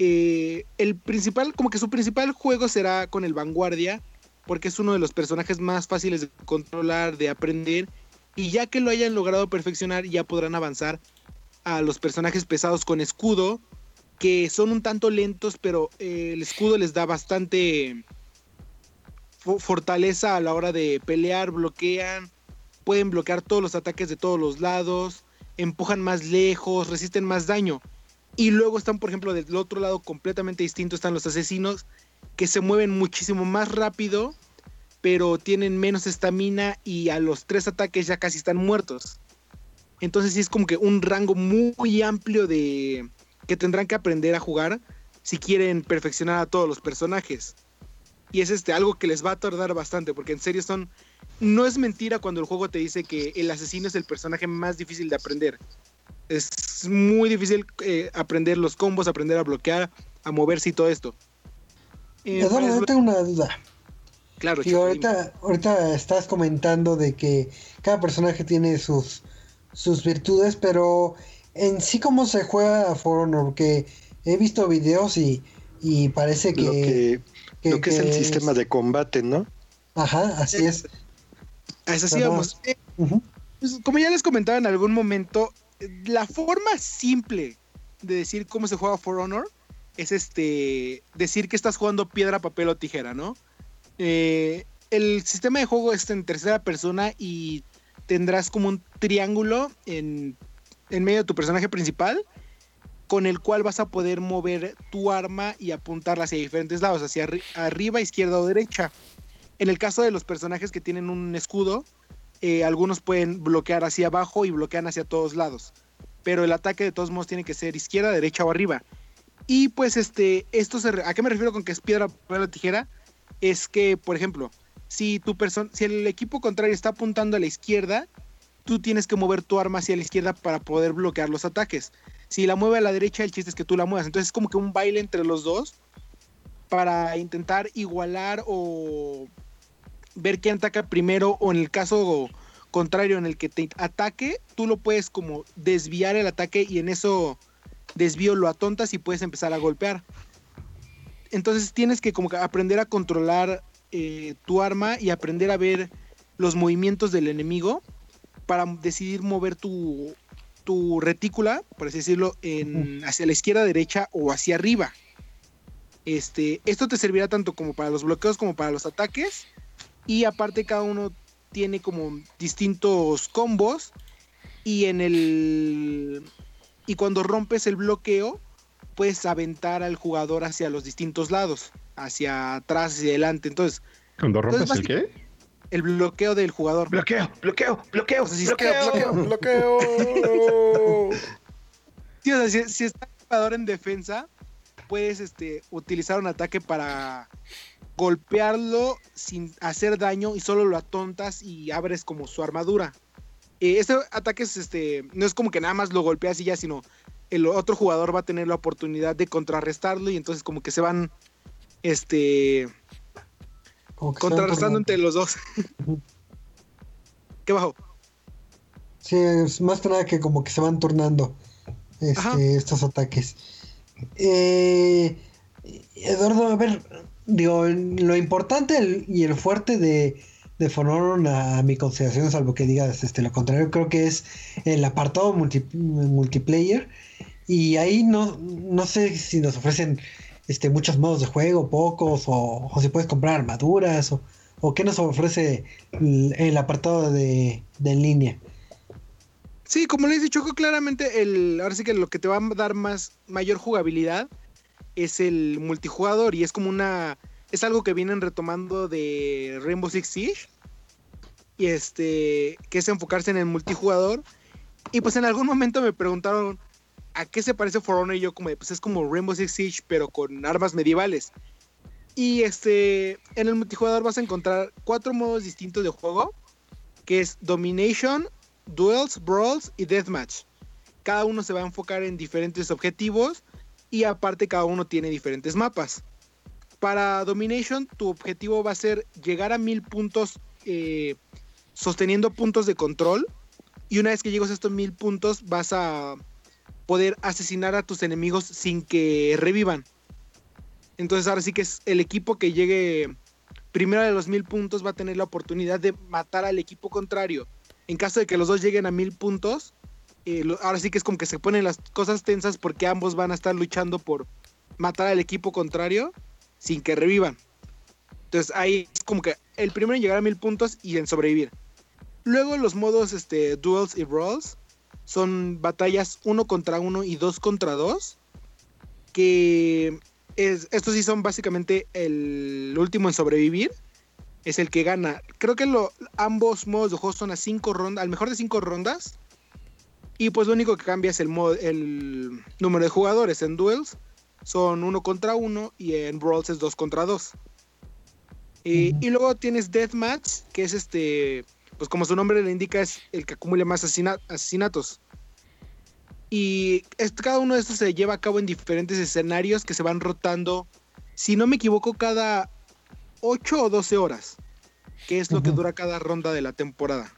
Como que su principal juego será con el vanguardia, porque es uno de los personajes más fáciles de controlar, de aprender, y ya que lo hayan logrado perfeccionar, ya podrán avanzar a los personajes pesados con escudo, que son un tanto lentos, pero el escudo les da bastante fortaleza a la hora de pelear, bloquean, pueden bloquear todos los ataques de todos los lados, empujan más lejos, resisten más daño. Y luego están, por ejemplo, del otro lado completamente distinto, están los asesinos, que se mueven muchísimo más rápido, pero tienen menos estamina, y a los 3 ataques ya casi están muertos. Entonces sí es como que un rango muy amplio que tendrán que aprender a jugar si quieren perfeccionar a todos los personajes. Y es algo que les va a tardar bastante, porque en serio no es mentira cuando el juego te dice que el asesino es el personaje más difícil de aprender. Es muy difícil aprender los combos, aprender a bloquear, a moverse y todo esto. Eduardo, yo tengo una duda. Claro, y ahorita estás comentando de que cada personaje tiene sus virtudes, pero en sí, ¿cómo se juega For Honor? Porque he visto videos y parece que... Lo que es el sistema de combate, ¿no? Ajá, así es. A eso sí vamos. Uh-huh. Pues, como ya les comentaba en algún momento, la forma simple de decir cómo se juega For Honor es decir que estás jugando piedra, papel o tijera, ¿no? El sistema de juego es en tercera persona, y tendrás como un triángulo en medio de tu personaje principal, con el cual vas a poder mover tu arma y apuntarla hacia diferentes lados, hacia arriba, izquierda o derecha. En el caso de los personajes que tienen un escudo, algunos pueden bloquear hacia abajo y bloquean hacia todos lados. Pero el ataque de todos modos tiene que ser izquierda, derecha o arriba. Y pues ¿a qué me refiero con que es piedra, papel o tijera? Es que, por ejemplo, si el equipo contrario está apuntando a la izquierda, tú tienes que mover tu arma hacia la izquierda para poder bloquear los ataques. Si la mueve a la derecha, el chiste es que tú la muevas. Entonces es como que un baile entre los dos para intentar igualar o ver quién ataca primero, o en el caso contrario en el que te ataque, tú lo puedes como desviar el ataque y en eso desvío lo atontas y puedes empezar a golpear. Entonces tienes que como que aprender a controlar tu arma y aprender a ver los movimientos del enemigo para decidir mover tu retícula, por así decirlo, hacia la izquierda, derecha o hacia arriba. Esto te servirá tanto como para los bloqueos como para los ataques, y aparte cada uno tiene como distintos combos, y cuando rompes el bloqueo puedes aventar al jugador hacia los distintos lados, hacia atrás, hacia adelante. Entonces, ¿cuando rompes el qué? El bloqueo del jugador. Bloqueo. O sea, Bloqueo. Sí, o sea, si está el jugador en defensa, puedes utilizar un ataque para golpearlo sin hacer daño y solo lo atontas y abres como su armadura. Este ataque no es como que nada más lo golpeas y ya, sino el otro jugador va a tener la oportunidad de contrarrestarlo, y entonces como que se van contrarrestando entre los dos. ¿Qué bajo? Sí, es más que nada que como que se van turnando estos ataques. Eduardo, a ver, digo, lo importante y el fuerte de For Honor, a mi consideración, salvo que digas lo contrario, creo que es el apartado multiplayer, y ahí no sé si nos ofrecen muchos modos de juego, pocos, o si puedes comprar armaduras, o qué nos ofrece el apartado de en línea. Sí, como les he dicho, claramente ahora sí que lo que te va a dar mayor jugabilidad es el multijugador, y es como es algo que vienen retomando de Rainbow Six Siege, y que es enfocarse en el multijugador. Y pues en algún momento me preguntaron ¿a qué se parece For Honor? Y yo como, pues es como Rainbow Six Siege, pero con armas medievales. Y en el multijugador vas a encontrar 4 modos distintos de juego, que es Domination, Duels, Brawls y Deathmatch. Cada uno se va a enfocar en diferentes objetivos, y aparte cada uno tiene diferentes mapas. Para Domination, tu objetivo va a ser llegar a 1000 puntos sosteniendo puntos de control, y una vez que llegues a estos 1000 puntos vas a poder asesinar a tus enemigos sin que revivan. Entonces ahora sí que es el equipo que llegue primero a los 1000 puntos va a tener la oportunidad de matar al equipo contrario. En caso de que los dos lleguen a 1000 puntos, ahora sí que es como que se ponen las cosas tensas, porque ambos van a estar luchando por matar al equipo contrario sin que revivan. Entonces ahí es como que el primero en llegar a 1000 puntos y en sobrevivir. Luego los modos Duels y Brawls son batallas 1 contra 1 y 2 contra 2, que estos sí son básicamente el último en sobrevivir, es el que gana. Creo que ambos modos de juego son a 5 rondas, al mejor de 5 rondas, y pues lo único que cambia es el número de jugadores. En Duels son 1 contra 1 y en Brawls es 2 contra 2. Y luego tienes Deathmatch, que es pues como su nombre le indica, es el que acumula más asesinatos. Y cada uno de estos se lleva a cabo en diferentes escenarios que se van rotando, si no me equivoco, cada 8 o 12 horas, que es lo que dura cada ronda de la temporada.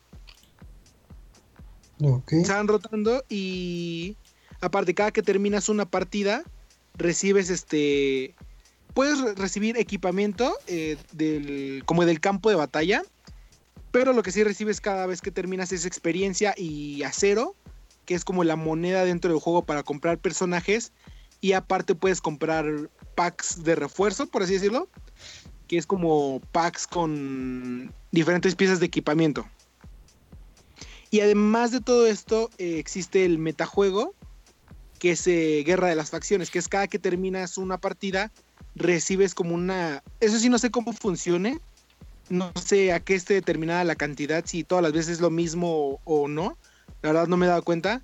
Okay. Se van rotando, y aparte, cada que terminas una partida, recibes puedes recibir equipamiento como del campo de batalla, pero lo que sí recibes cada vez que terminas es experiencia y acero, que es como la moneda dentro del juego para comprar personajes, y aparte puedes comprar packs de refuerzo, por así decirlo, que es como packs con diferentes piezas de equipamiento. Y además de todo esto, existe el metajuego, que es Guerra de las Facciones, que es cada que terminas una partida, recibes como eso sí no sé cómo funcione, no sé a qué esté determinada la cantidad, si todas las veces es lo mismo o no. La verdad no me he dado cuenta.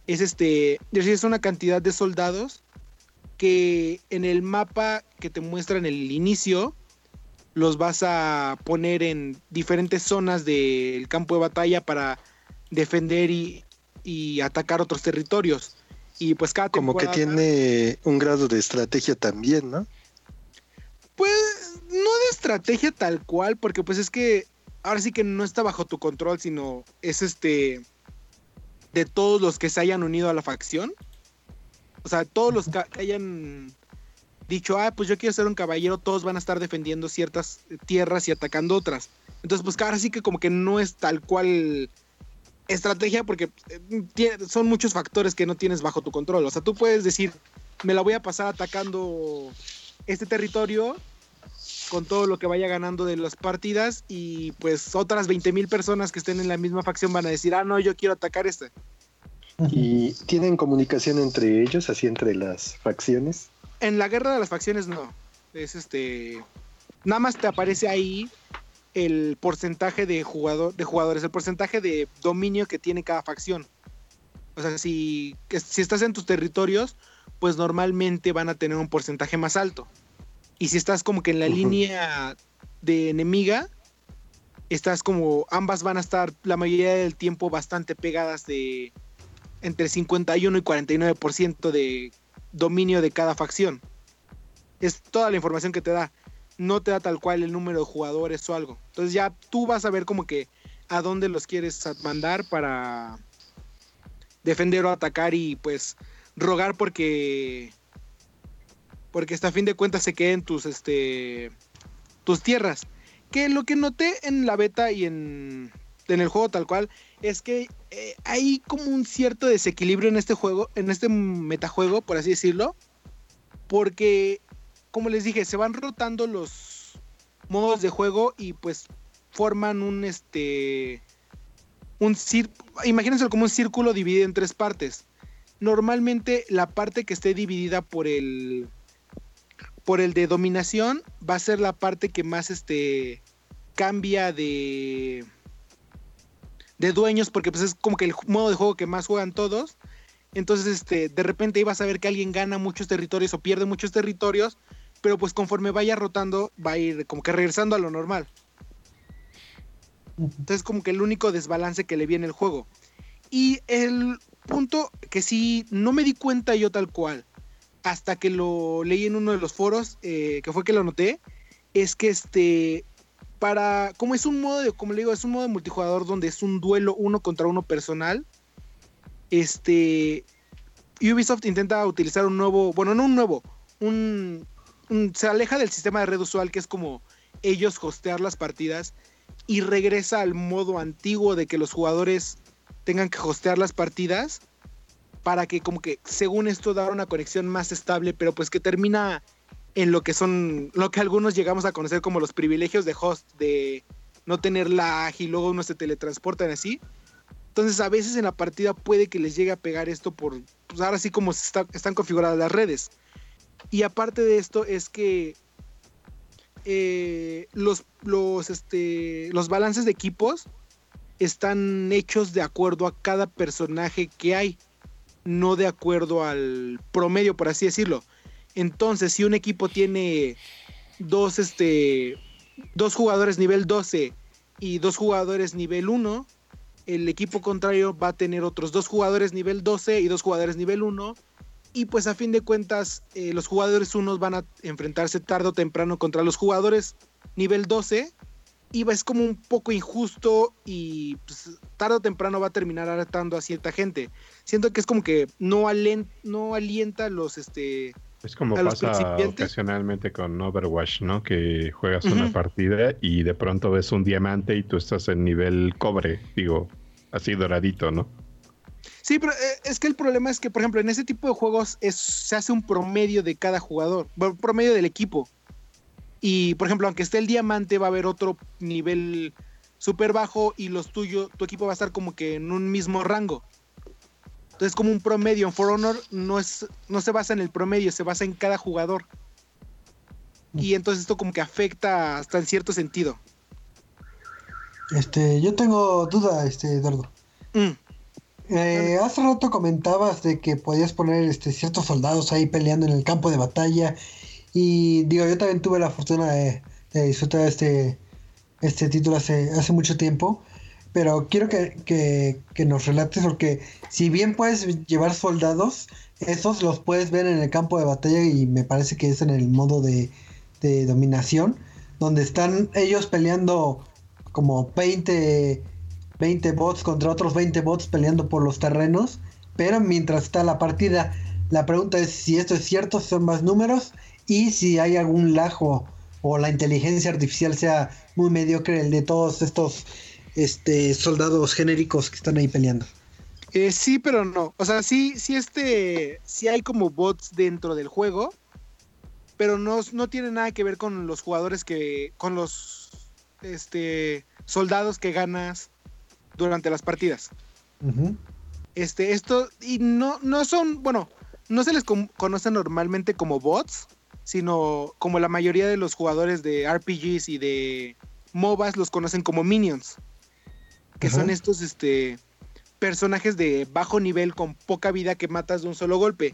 Es una cantidad de soldados que en el mapa que te muestra en el inicio los vas a poner en diferentes zonas del campo de batalla para defender y atacar otros territorios. Y pues cada Como que tiene un grado de estrategia también, ¿no? Pues no de estrategia tal cual, porque pues es que ahora sí que no está bajo tu control, sino es de todos los que se hayan unido a la facción. O sea, todos los que hayan dicho, pues yo quiero ser un caballero, todos van a estar defendiendo ciertas tierras y atacando otras. Entonces, pues ahora sí que como que no es tal cual estrategia, porque son muchos factores que no tienes bajo tu control. O sea, tú puedes decir, me la voy a pasar atacando este territorio con todo lo que vaya ganando de las partidas, y pues otras 20,000 personas que estén en la misma facción van a decir, no, yo quiero atacar este. ¿Y tienen comunicación entre ellos, así entre las facciones? En la guerra de las facciones no. Es nada más te aparece ahí el porcentaje de jugadores, el porcentaje de dominio que tiene cada facción. O sea, si estás en tus territorios, pues normalmente van a tener un porcentaje más alto. Y si estás como que en la línea de enemiga, estás como, ambas van a estar la mayoría del tiempo bastante pegadas, de entre 51 y 49% de dominio de cada facción. Es toda la información que te da. No te da tal cual el número de jugadores o algo. Entonces ya tú vas a ver como que a dónde los quieres mandar para defender o atacar, y pues rogar porque hasta a fin de cuentas se queden tus tierras. Que lo que noté en la beta y en el juego tal cual es que hay como un cierto desequilibrio en este juego, en este metajuego, por así decirlo, porque como les dije, se van rotando los modos de juego y pues forman imagínense como un círculo dividido en 3 partes. Normalmente la parte que esté dividida por el de dominación va a ser la parte que más cambia de dueños, porque pues es como que el modo de juego que más juegan todos. Entonces de repente ibas a ver que alguien gana muchos territorios o pierde muchos territorios, pero pues conforme vaya rotando va a ir como que regresando a lo normal. Entonces como que el único desbalance que le viene el juego. Y el punto que sí no me di cuenta yo tal cual hasta que lo leí en uno de los foros, que fue que lo noté, es que como es un modo como le digo, es un modo de multijugador donde es un duelo 1 contra 1 personal. Ubisoft intenta utilizar se aleja del sistema de red usual, que es como ellos hostear las partidas, y regresa al modo antiguo de que los jugadores tengan que hostear las partidas, para que como que según esto dar una conexión más estable, pero pues que termina en lo que algunos llegamos a conocer como los privilegios de host, de no tener lag y luego uno se teletransportan así. Entonces a veces en la partida puede que les llegue a pegar esto por, pues ahora sí como están configuradas las redes. Y aparte de esto es que los balances de equipos están hechos de acuerdo a cada personaje que hay, no de acuerdo al promedio, por así decirlo. Entonces, si un equipo tiene dos jugadores nivel 12 y 2 jugadores nivel 1, el equipo contrario va a tener otros 2 jugadores nivel 12 y 2 jugadores nivel 1, y pues a fin de cuentas los jugadores unos van a enfrentarse tarde o temprano contra los jugadores nivel 12, y es como un poco injusto, y pues, tarde o temprano va a terminar hartando a cierta gente. Siento que es como que no alienta a los es como a los pasa ocasionalmente con Overwatch, ¿no? Que juegas una partida y de pronto ves un diamante y tú estás en nivel cobre, digo, así doradito, ¿no? Sí, pero es que el problema es que, por ejemplo, en ese tipo de juegos se hace un promedio de cada jugador, promedio del equipo. Y, por ejemplo, aunque esté el diamante, va a haber otro nivel súper bajo, y tu equipo va a estar como que en un mismo rango. Entonces, como un promedio. En For Honor no se basa en el promedio, se basa en cada jugador. Y entonces esto como que afecta hasta en cierto sentido. Yo tengo duda, Eduardo. Mm. Hace rato comentabas de que podías poner ciertos soldados ahí peleando en el campo de batalla. Y digo, yo también tuve la fortuna de disfrutar este título hace mucho tiempo. Pero quiero que nos relates, porque si bien puedes llevar soldados, esos los puedes ver en el campo de batalla, y me parece que es en el modo de dominación, donde están ellos peleando como 20 bots contra otros 20 bots peleando por los terrenos, pero mientras está la partida. La pregunta es si esto es cierto, si son más números, y si hay algún lag o la inteligencia artificial sea muy mediocre el de todos estos soldados genéricos que están ahí peleando. Sí, pero no. O sea, sí hay como bots dentro del juego, pero no tiene nada que ver con los jugadores con los soldados que ganas durante las partidas. Uh-huh. Y no son, bueno, no se les conoce normalmente como bots, sino como la mayoría de los jugadores de RPGs y de MOBAs los conocen como minions, que son estos personajes de bajo nivel con poca vida que matas de un solo golpe.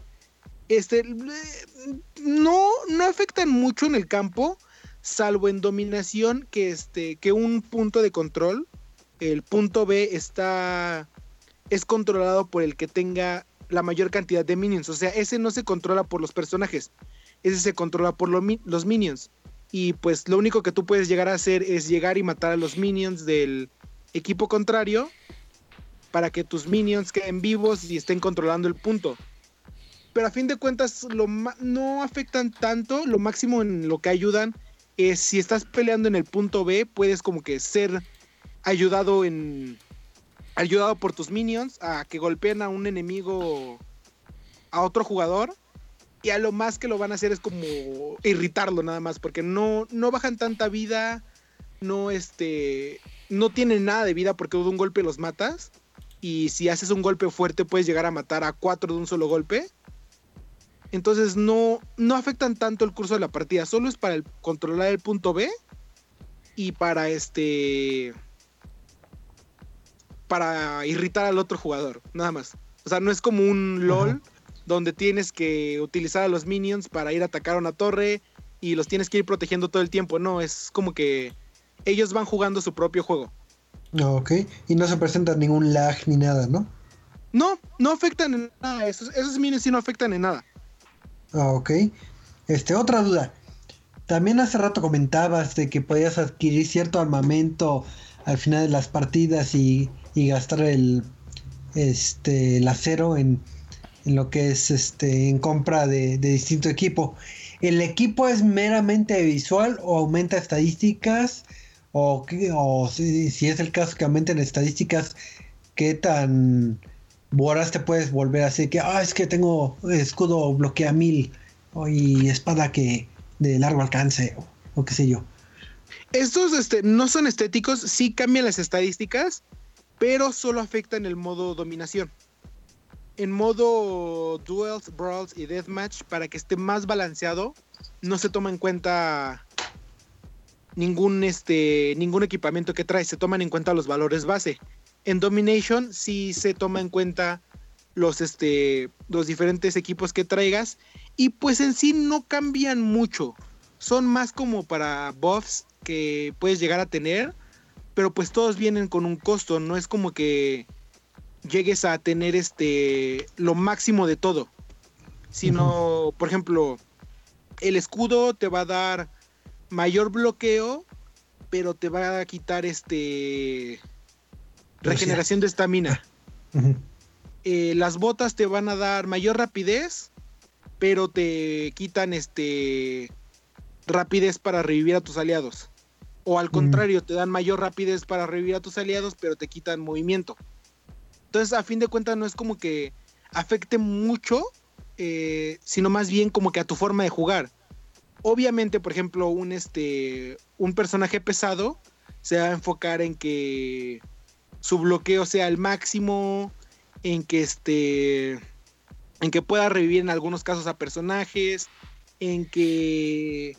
No afectan mucho en el campo, salvo en dominación, que un punto de control, el punto B, es controlado por el que tenga la mayor cantidad de minions. O sea, ese no se controla por los personajes, ese se controla por los minions. Y pues lo único que tú puedes llegar a hacer es llegar y matar a los minions del equipo contrario para que tus minions queden vivos y estén controlando el punto. Pero a fin de cuentas no afectan tanto. Lo máximo en lo que ayudan es si estás peleando en el punto B, puedes como que ser ayudado por tus minions a que golpeen a un enemigo, a otro jugador, y a lo más que lo van a hacer es como irritarlo nada más, porque no bajan tanta vida, no tienen nada de vida porque de un golpe los matas, y si haces un golpe fuerte puedes llegar a matar a 4 de un solo golpe. Entonces no afectan tanto el curso de la partida, solo es para controlar el punto B y para para irritar al otro jugador, nada más. O sea, no es como un LOL donde tienes que utilizar a los minions para ir a atacar a una torre y los tienes que ir protegiendo todo el tiempo. No, es como que ellos van jugando su propio juego. Ok, y no se presenta ningún lag ni nada, ¿no? No afectan en nada, esos minions sí no afectan en nada. Ok. Otra duda. También hace rato comentabas de que podías adquirir cierto armamento al final de las partidas y gastar el acero en lo que es en compra de distinto equipo. ¿El equipo es meramente visual o aumenta estadísticas? O si es el caso que aumenten estadísticas, ¿qué tan voraz te puedes volver así que es que tengo escudo bloquea 1000 y espada que de largo alcance o qué sé yo? Estos no son estéticos, sí cambian las estadísticas, pero solo afectan el modo dominación. En modo duels, brawls y deathmatch, para que esté más balanceado, no se toma en cuenta ningún equipamiento que trae, se toman en cuenta los valores base. En Domination sí se toma en cuenta los diferentes equipos que traigas, y pues en sí no cambian mucho, son más como para buffs que puedes llegar a tener, pero pues todos vienen con un costo, no es como que llegues a tener lo máximo de todo, sino por ejemplo el escudo te va a dar mayor bloqueo, pero te va a quitar regeneración de estamina. Las botas te van a dar mayor rapidez, pero te quitan rapidez para revivir a tus aliados. O al contrario, te dan mayor rapidez para revivir a tus aliados, pero te quitan movimiento. Entonces, a fin de cuentas, no es como que afecte mucho, sino más bien como que a tu forma de jugar. Obviamente, por ejemplo, un personaje pesado se va a enfocar en que su bloqueo sea el máximo, en que pueda revivir en algunos casos a personajes, en que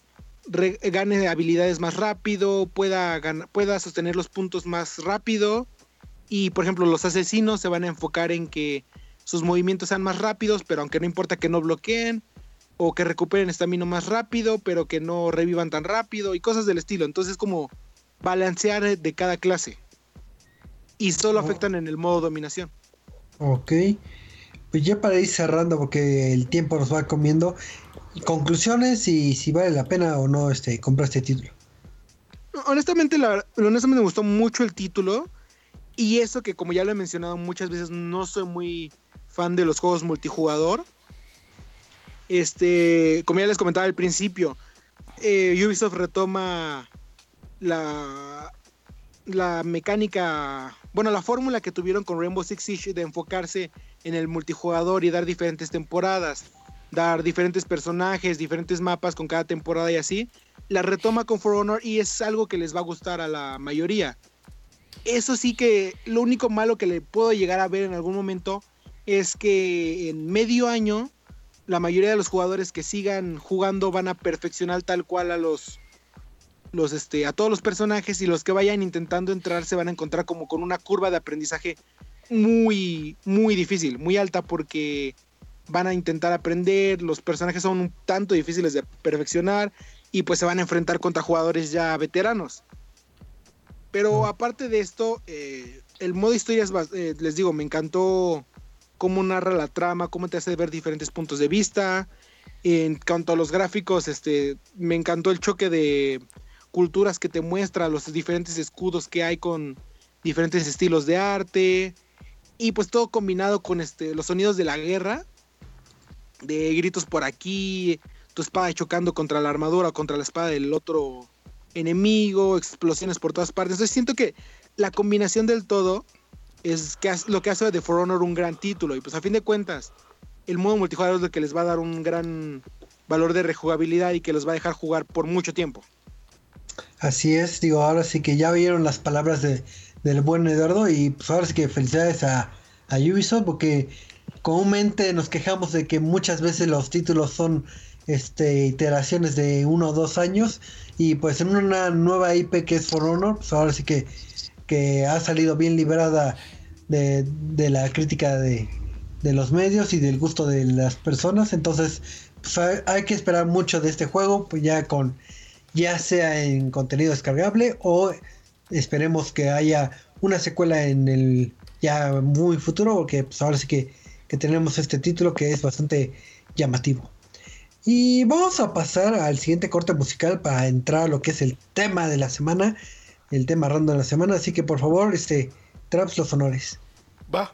gane habilidades más rápido, pueda sostener los puntos más rápido. Y por ejemplo, los asesinos se van a enfocar en que sus movimientos sean más rápidos, pero aunque no importa que no bloqueen, o que recuperen estamina más rápido, pero que no revivan tan rápido, y cosas del estilo. Entonces, como balancear de cada clase. Y solo afectan en el modo dominación. Ok. Pues ya para ir cerrando, porque el tiempo nos va comiendo. Conclusiones y si vale la pena o no comprar este título. Honestamente me gustó mucho el título. Y eso que, como ya lo he mencionado muchas veces, no soy muy fan de los juegos multijugador. Como ya les comentaba al principio, Ubisoft retoma la mecánica, bueno, la fórmula que tuvieron con Rainbow Six Siege de enfocarse en el multijugador y dar diferentes temporadas, dar diferentes personajes, diferentes mapas con cada temporada y así. La retoma con For Honor y es algo que les va a gustar a la mayoría. Eso sí, que lo único malo que le puedo llegar a ver en algún momento es que en medio año la mayoría de los jugadores que sigan jugando van a perfeccionar tal cual a a todos los personajes, y los que vayan intentando entrar se van a encontrar como con una curva de aprendizaje muy, muy difícil, muy alta, porque van a intentar aprender, los personajes son un tanto difíciles de perfeccionar y pues se van a enfrentar contra jugadores ya veteranos. Pero aparte de esto, el modo historia es, les digo, me encantó cómo narra la trama, cómo te hace ver diferentes puntos de vista. En cuanto a los gráficos, me encantó el choque de culturas que te muestra, los diferentes escudos que hay con diferentes estilos de arte, y pues todo combinado con los sonidos de la guerra, de gritos por aquí, tu espada chocando contra la armadura o contra la espada del otro enemigo, explosiones por todas partes. Entonces siento que la combinación del todo es lo que hace de For Honor un gran título, y pues a fin de cuentas el modo multijugador es lo que les va a dar un gran valor de rejugabilidad y que los va a dejar jugar por mucho tiempo. Así es, digo, ahora sí que ya vieron las palabras del buen Eduardo, y pues ahora sí que felicidades a Ubisoft, porque comúnmente nos quejamos de que muchas veces los títulos son iteraciones de 1 o 2 años, y pues en una nueva IP que es For Honor, pues ahora sí que ha salido bien liberada de la crítica de los medios y del gusto de las personas. Entonces pues hay que esperar mucho de este juego, pues ya sea en contenido descargable, o esperemos que haya una secuela en el ya muy futuro, porque pues ahora sí que tenemos este título que es bastante llamativo. Y vamos a pasar al siguiente corte musical para entrar a lo que es el tema de la semana, el tema random de la semana. Así que por favor, Traps, los honores. Va.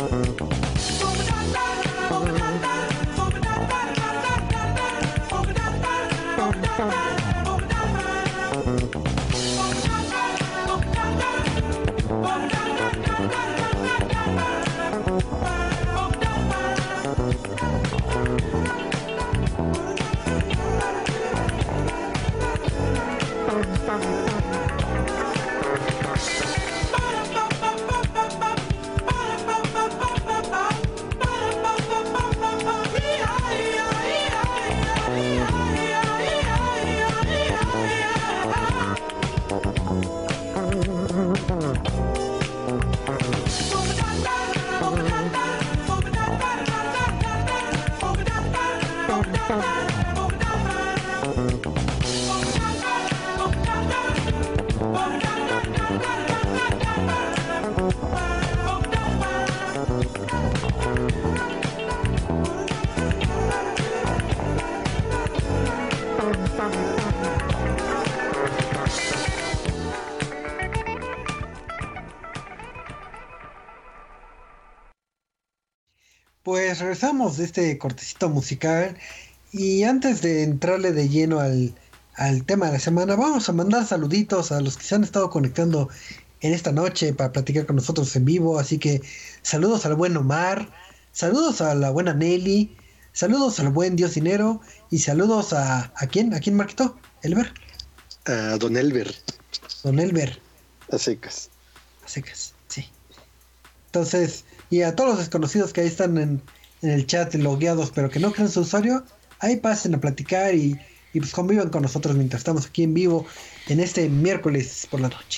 Pues regresamos de este cortecito musical y antes de entrarle de lleno al tema de la semana, vamos a mandar saluditos a los que se han estado conectando en esta noche para platicar con nosotros en vivo. Así que saludos al buen Omar, saludos a la buena Nelly, saludos al buen Dios Dinero y saludos ¿a quién? ¿A quién, Marquito? ¿Elber? A Don Elber. Don Elber. A secas. A secas, sí. Entonces, y a todos los desconocidos que ahí están en el chat logueados, pero que no crean su usuario, ahí pasen a platicar y pues convivan con nosotros mientras estamos aquí en vivo en este miércoles por la noche.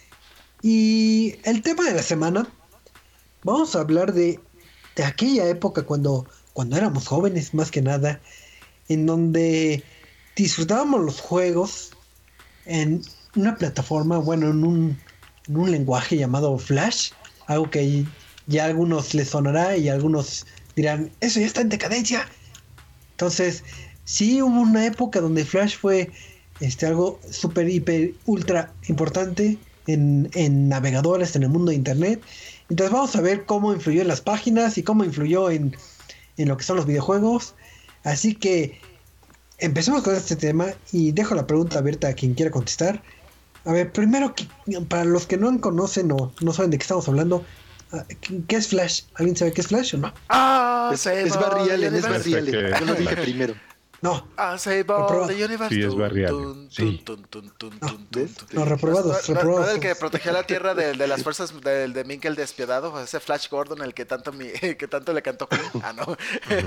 Y el tema de la semana, vamos a hablar de aquella época cuando éramos jóvenes, más que nada, en donde disfrutábamos los juegos en una plataforma, bueno, en un lenguaje llamado Flash, algo que ya a algunos les sonará y algunos dirán, eso ya está en decadencia. Entonces, sí hubo una época donde Flash fue algo súper, hiper, ultra importante en navegadores, en el mundo de internet. Entonces vamos a ver cómo influyó en las páginas y cómo influyó en lo que son los videojuegos. Así que empecemos con este tema y dejo la pregunta abierta a quien quiera contestar. A ver, primero, para los que no conocen o no saben de qué estamos hablando, ¿qué es Flash? ¿Alguien sabe qué es Flash o no? Es Barry Allen, es Barry Allen. Yo lo dije primero. No. Reprobado. Sí, es Barry Allen. Sí. No, reprobados. No el que protegía la tierra de las fuerzas de Mink el despiadado, ese Flash Gordon, el que tanto le cantó. No.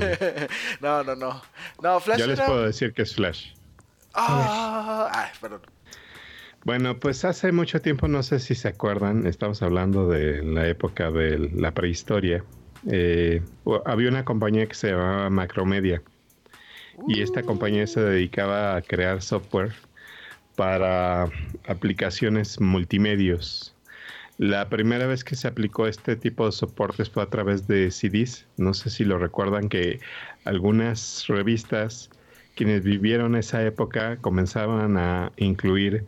No, Flash. Yo les puedo decir que es Flash. Perdón. Bueno, pues hace mucho tiempo, no sé si se acuerdan, estamos hablando de la época de la prehistoria. Había una compañía que se llamaba Macromedia. Y esta compañía se dedicaba a crear software para aplicaciones multimedios. La primera vez que se aplicó este tipo de soportes fue a través de CDs. No sé si lo recuerdan, que algunas revistas, quienes vivieron esa época, comenzaban a incluir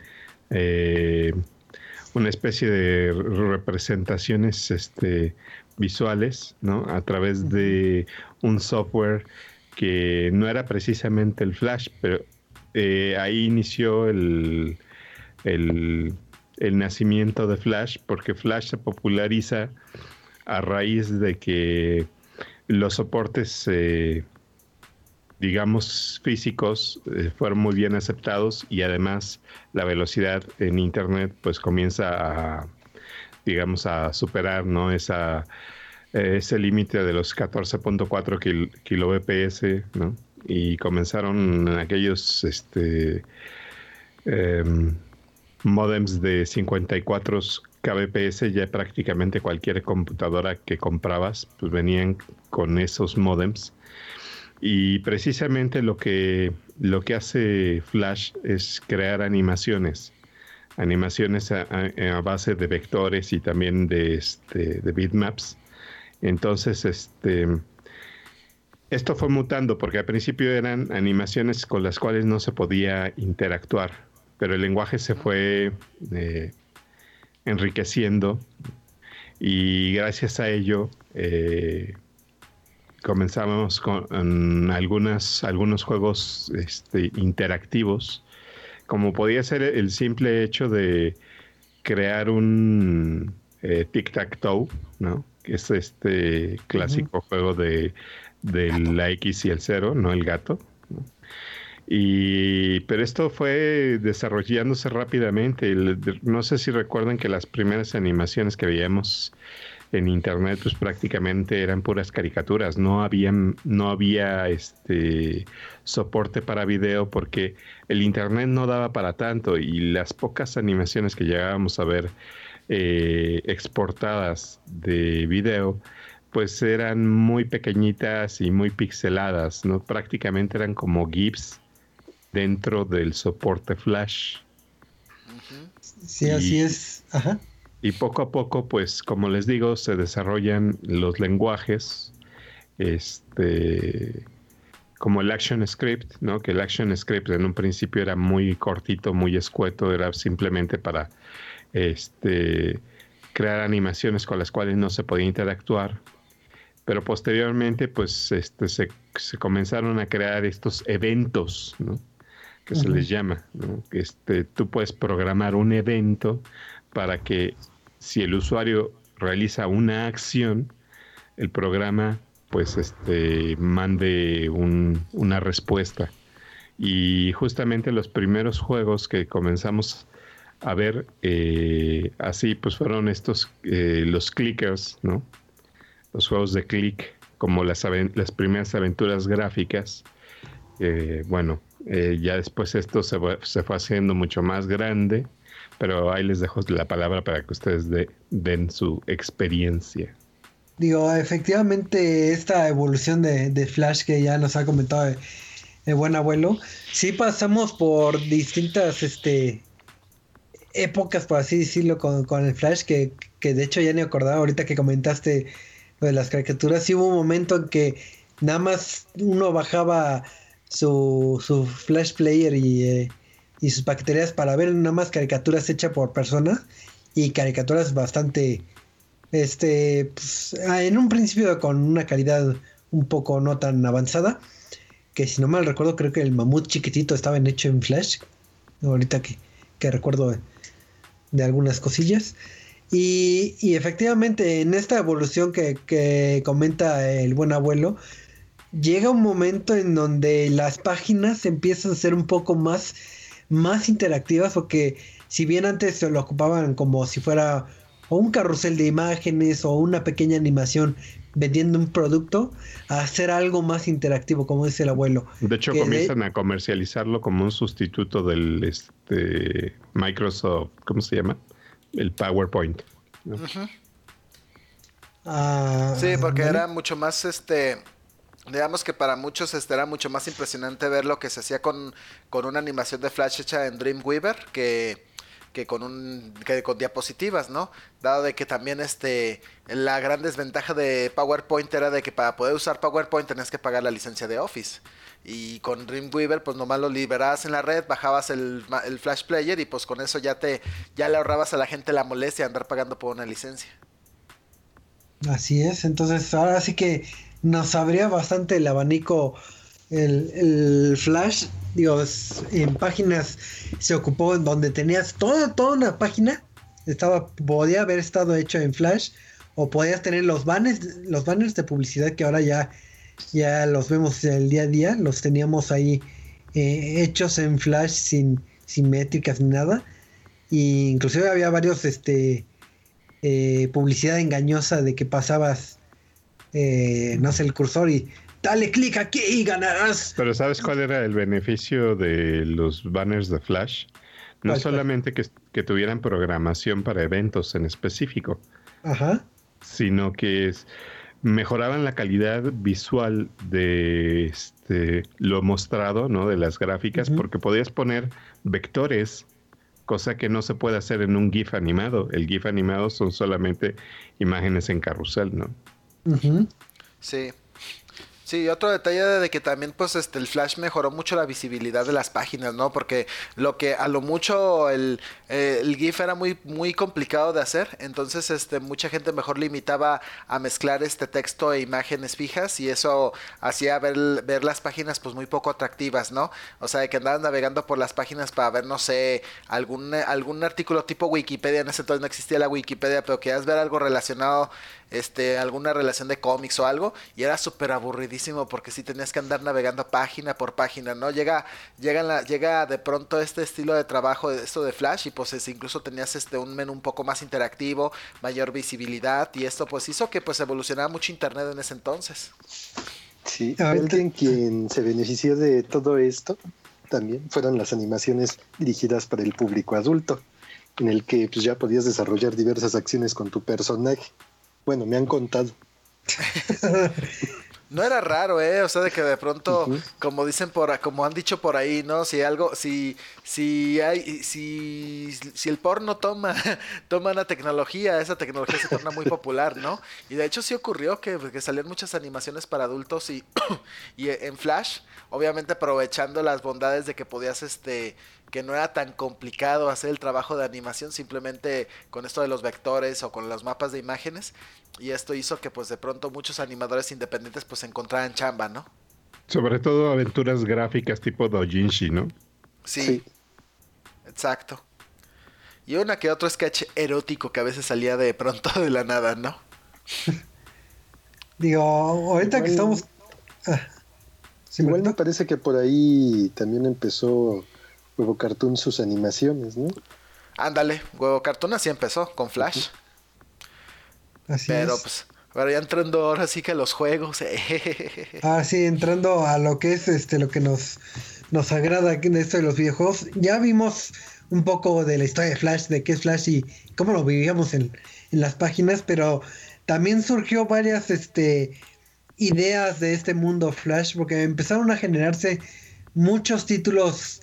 una especie de representaciones visuales, ¿no? A través de un software que no era precisamente el Flash, pero ahí inició el nacimiento de Flash, porque Flash se populariza a raíz de que los soportes, digamos, físicos fueron muy bien aceptados, y además la velocidad en Internet pues comienza a, digamos, a superar, ¿no? Ese límite de los 14.4 kilobps, ¿no? Y comenzaron aquellos modems de 54 kbps. Ya prácticamente cualquier computadora que comprabas pues venían con esos modems. Y precisamente lo que hace Flash es crear animaciones a base de vectores y también de bitmaps. Entonces, esto fue mutando, porque al principio eran animaciones con las cuales no se podía interactuar, pero el lenguaje se fue enriqueciendo Y gracias a ello comenzamos con algunos juegos interactivos, como podía ser el simple hecho de crear un tic-tac-toe, ¿no? Que es este clásico juego de la X y el 0, no el gato, ¿no? Pero esto fue desarrollándose rápidamente. No sé si recuerdan que las primeras animaciones que veíamos en internet pues prácticamente eran puras caricaturas. No había soporte para video porque el internet no daba para tanto, y las pocas animaciones que llegábamos a ver exportadas de video pues eran muy pequeñitas y muy pixeladas, ¿no? Prácticamente eran como GIFs dentro del soporte Flash. Sí, así es. Ajá. Y poco a poco, pues, como les digo, se desarrollan los lenguajes, como el ActionScript, ¿no? Que el ActionScript en un principio era muy cortito, muy escueto, era simplemente para crear animaciones con las cuales no se podía interactuar. Pero posteriormente, pues, se comenzaron a crear estos eventos, ¿no? Que se les llama, ¿no? Tú puedes programar un evento para que si el usuario realiza una acción, el programa pues mande una respuesta. Y justamente los primeros juegos que comenzamos a ver así pues fueron los clickers, ¿no? Los juegos de click, como las primeras aventuras gráficas. Ya después esto se fue haciendo mucho más grande, pero ahí les dejo la palabra para que ustedes den su experiencia. Digo, efectivamente esta evolución de Flash que ya nos ha comentado el buen abuelo, sí pasamos por distintas épocas, por así decirlo, con el Flash, que de hecho ya ni acordaba ahorita que comentaste lo de las caricaturas. Sí hubo un momento en que nada más uno bajaba su Flash Player y sus paqueterías para ver nada más caricaturas hechas por personas, y caricaturas bastante pues, en un principio con una calidad un poco no tan avanzada, que si no mal recuerdo creo que el mamut chiquitito estaba hecho en Flash, ahorita que recuerdo de algunas cosillas. Y efectivamente en esta evolución que comenta el buen abuelo, llega un momento en donde las páginas empiezan a ser un poco más interactivas, porque si bien antes se lo ocupaban como si fuera o un carrusel de imágenes o una pequeña animación vendiendo un producto, a hacer algo más interactivo, como dice el abuelo. De hecho, comienzan a comercializarlo como un sustituto del Microsoft, ¿cómo se llama? El PowerPoint, ¿no? Sí, porque era mucho más digamos que para muchos era mucho más impresionante ver lo que se hacía con una animación de Flash hecha en Dreamweaver que con diapositivas, ¿no? Dado de que también la gran desventaja de PowerPoint era de que para poder usar PowerPoint tenías que pagar la licencia de Office. Y con Dreamweaver pues nomás lo liberabas en la red, bajabas el Flash Player y pues con eso ya le ahorrabas a la gente la molestia de andar pagando por una licencia. Así es, entonces ahora sí que nos abría bastante el abanico el Flash. Digo, en páginas se ocupó en donde tenías toda una página, podía haber estado hecho en Flash, o podías tener los banners de publicidad que ahora ya los vemos en el día a día, los teníamos ahí hechos en Flash sin métricas ni nada, y inclusive había varios publicidad engañosa de que pasabas no sé, el cursor y dale clic aquí y ganarás. Pero ¿sabes cuál era el beneficio de los banners de Flash? No solamente que tuvieran programación para eventos en específico, ajá, sino que mejoraban la calidad visual de lo mostrado, ¿no? De las gráficas, porque podías poner vectores, cosa que no se puede hacer en un GIF animado. El GIF animado son solamente imágenes en carrusel, ¿no? Uh-huh. Sí. Sí, otro detalle de que también pues el Flash mejoró mucho la visibilidad de las páginas, ¿no? Porque lo que a lo mucho el GIF era muy complicado de hacer, entonces mucha gente mejor limitaba a mezclar texto e imágenes fijas y eso hacía ver las páginas pues muy poco atractivas, ¿no? O sea, que andaban navegando por las páginas para ver, no sé, algún artículo tipo Wikipedia, en ese entonces no existía la Wikipedia, pero querías ver algo relacionado, alguna relación de cómics o algo, y era súper aburridísimo porque sí tenías que andar navegando página por página, ¿no? Llega de pronto este estilo de trabajo, esto de Flash, y pues incluso tenías un menú un poco más interactivo, mayor visibilidad, y esto pues hizo que pues evolucionara mucho internet en ese entonces. Sí, alguien quien se benefició de todo esto también fueron las animaciones dirigidas para el público adulto, en el que pues ya podías desarrollar diversas acciones con tu personaje. Bueno, me han contado. No era raro, o sea, de que de pronto, como como han dicho por ahí, ¿no? Si el porno toma una tecnología, esa tecnología se torna muy popular, ¿no? Y de hecho sí ocurrió que salían muchas animaciones para adultos y en Flash, obviamente aprovechando las bondades de que podías que no era tan complicado hacer el trabajo de animación simplemente con esto de los vectores o con los mapas de imágenes, y esto hizo que pues de pronto muchos animadores independientes pues encontraran chamba, ¿no? Sobre todo aventuras gráficas tipo doujinshi, ¿no? Sí, exacto. Y una que otro sketch erótico que a veces salía de pronto de la nada, ¿no? Digo, ahorita que estamos... igual me parece que por ahí también empezó Huevo Cartoon sus animaciones, ¿no? Ándale, Huevo Cartoon así empezó, con Flash. Así pero es. Pues, ahora ya entrando ahora sí que a los juegos. Sí, entrando a lo que es lo que nos agrada en esto de los videojuegos. Ya vimos un poco de la historia de Flash, de qué es Flash y cómo lo vivíamos en las páginas, pero también surgió varias ideas de este mundo Flash, porque empezaron a generarse muchos títulos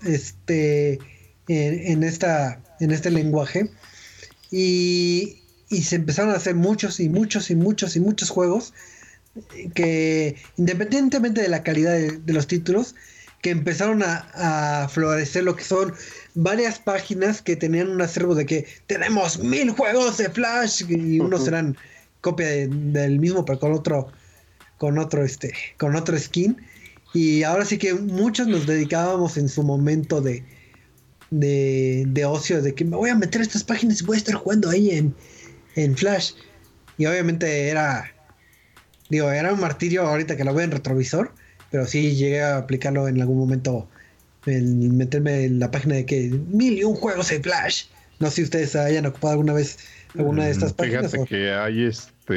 en este lenguaje y se empezaron a hacer muchos juegos que, independientemente de la calidad de los títulos, que empezaron a florecer lo que son varias páginas que tenían un acervo de que tenemos 1000 juegos de Flash y unos eran copia del mismo pero con otro skin. Y ahora sí que muchos nos dedicábamos en su momento de ocio, de que me voy a meter a estas páginas y voy a estar jugando ahí en Flash. Y obviamente era un martirio ahorita que lo veo en retrovisor, pero sí llegué a aplicarlo en algún momento, el meterme en la página de que 1001 juegos en Flash. No sé si ustedes hayan ocupado alguna vez alguna de estas páginas. Fíjate que hay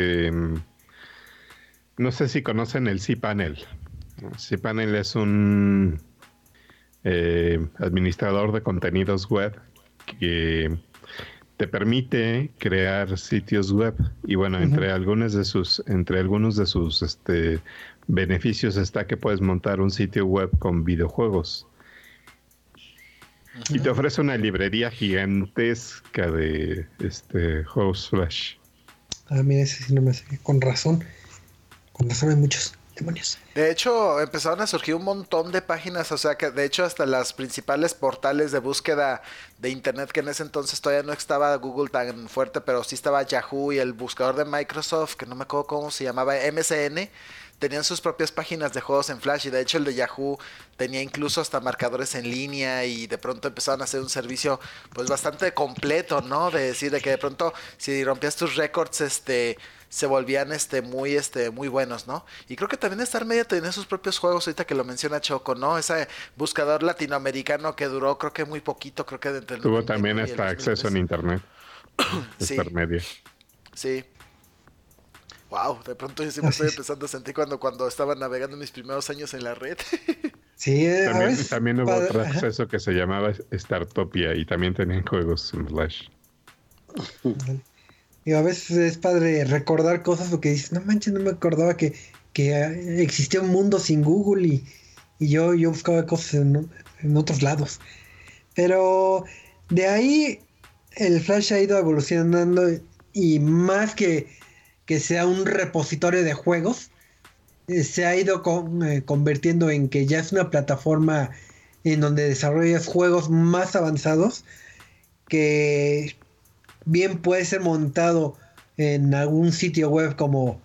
no sé si conocen el cPanel. cPanel es un administrador de contenidos web que te permite crear sitios web y bueno, entre algunos de sus beneficios está que puedes montar un sitio web con videojuegos. Y te ofrece una librería gigantesca de juegos Flash. Mira, ese sí no me sé. Con razón hay muchos demonios. De hecho, empezaron a surgir un montón de páginas, o sea que de hecho hasta las principales portales de búsqueda de internet, que en ese entonces todavía no estaba Google tan fuerte, pero sí estaba Yahoo y el buscador de Microsoft, que no me acuerdo cómo se llamaba, MSN, tenían sus propias páginas de juegos en Flash, y de hecho el de Yahoo tenía incluso hasta marcadores en línea, y de pronto empezaron a hacer un servicio pues bastante completo, ¿no? De decir de que de pronto si rompías tus récords se volvían muy buenos, ¿no? Y creo que también Star Media tenía sus propios juegos, ahorita que lo menciona Choco, ¿no? Ese buscador latinoamericano que duró creo que muy poquito, creo que entre el tuvo también hasta acceso en internet. Sí. Star Media. Sí. Wow, de pronto yo sí me estoy empezando a sentir cuando estaba navegando mis primeros años en la red. Sí, también hubo otro acceso que se llamaba Startopia y también tenían juegos en Flash. Y a veces es padre recordar cosas porque dices, no manches, no me acordaba que existía un mundo sin Google y yo buscaba cosas en otros lados. Pero de ahí el Flash ha ido evolucionando y más que sea un repositorio de juegos, se ha ido convirtiendo en que ya es una plataforma en donde desarrollas juegos más avanzados que bien puede ser montado en algún sitio web como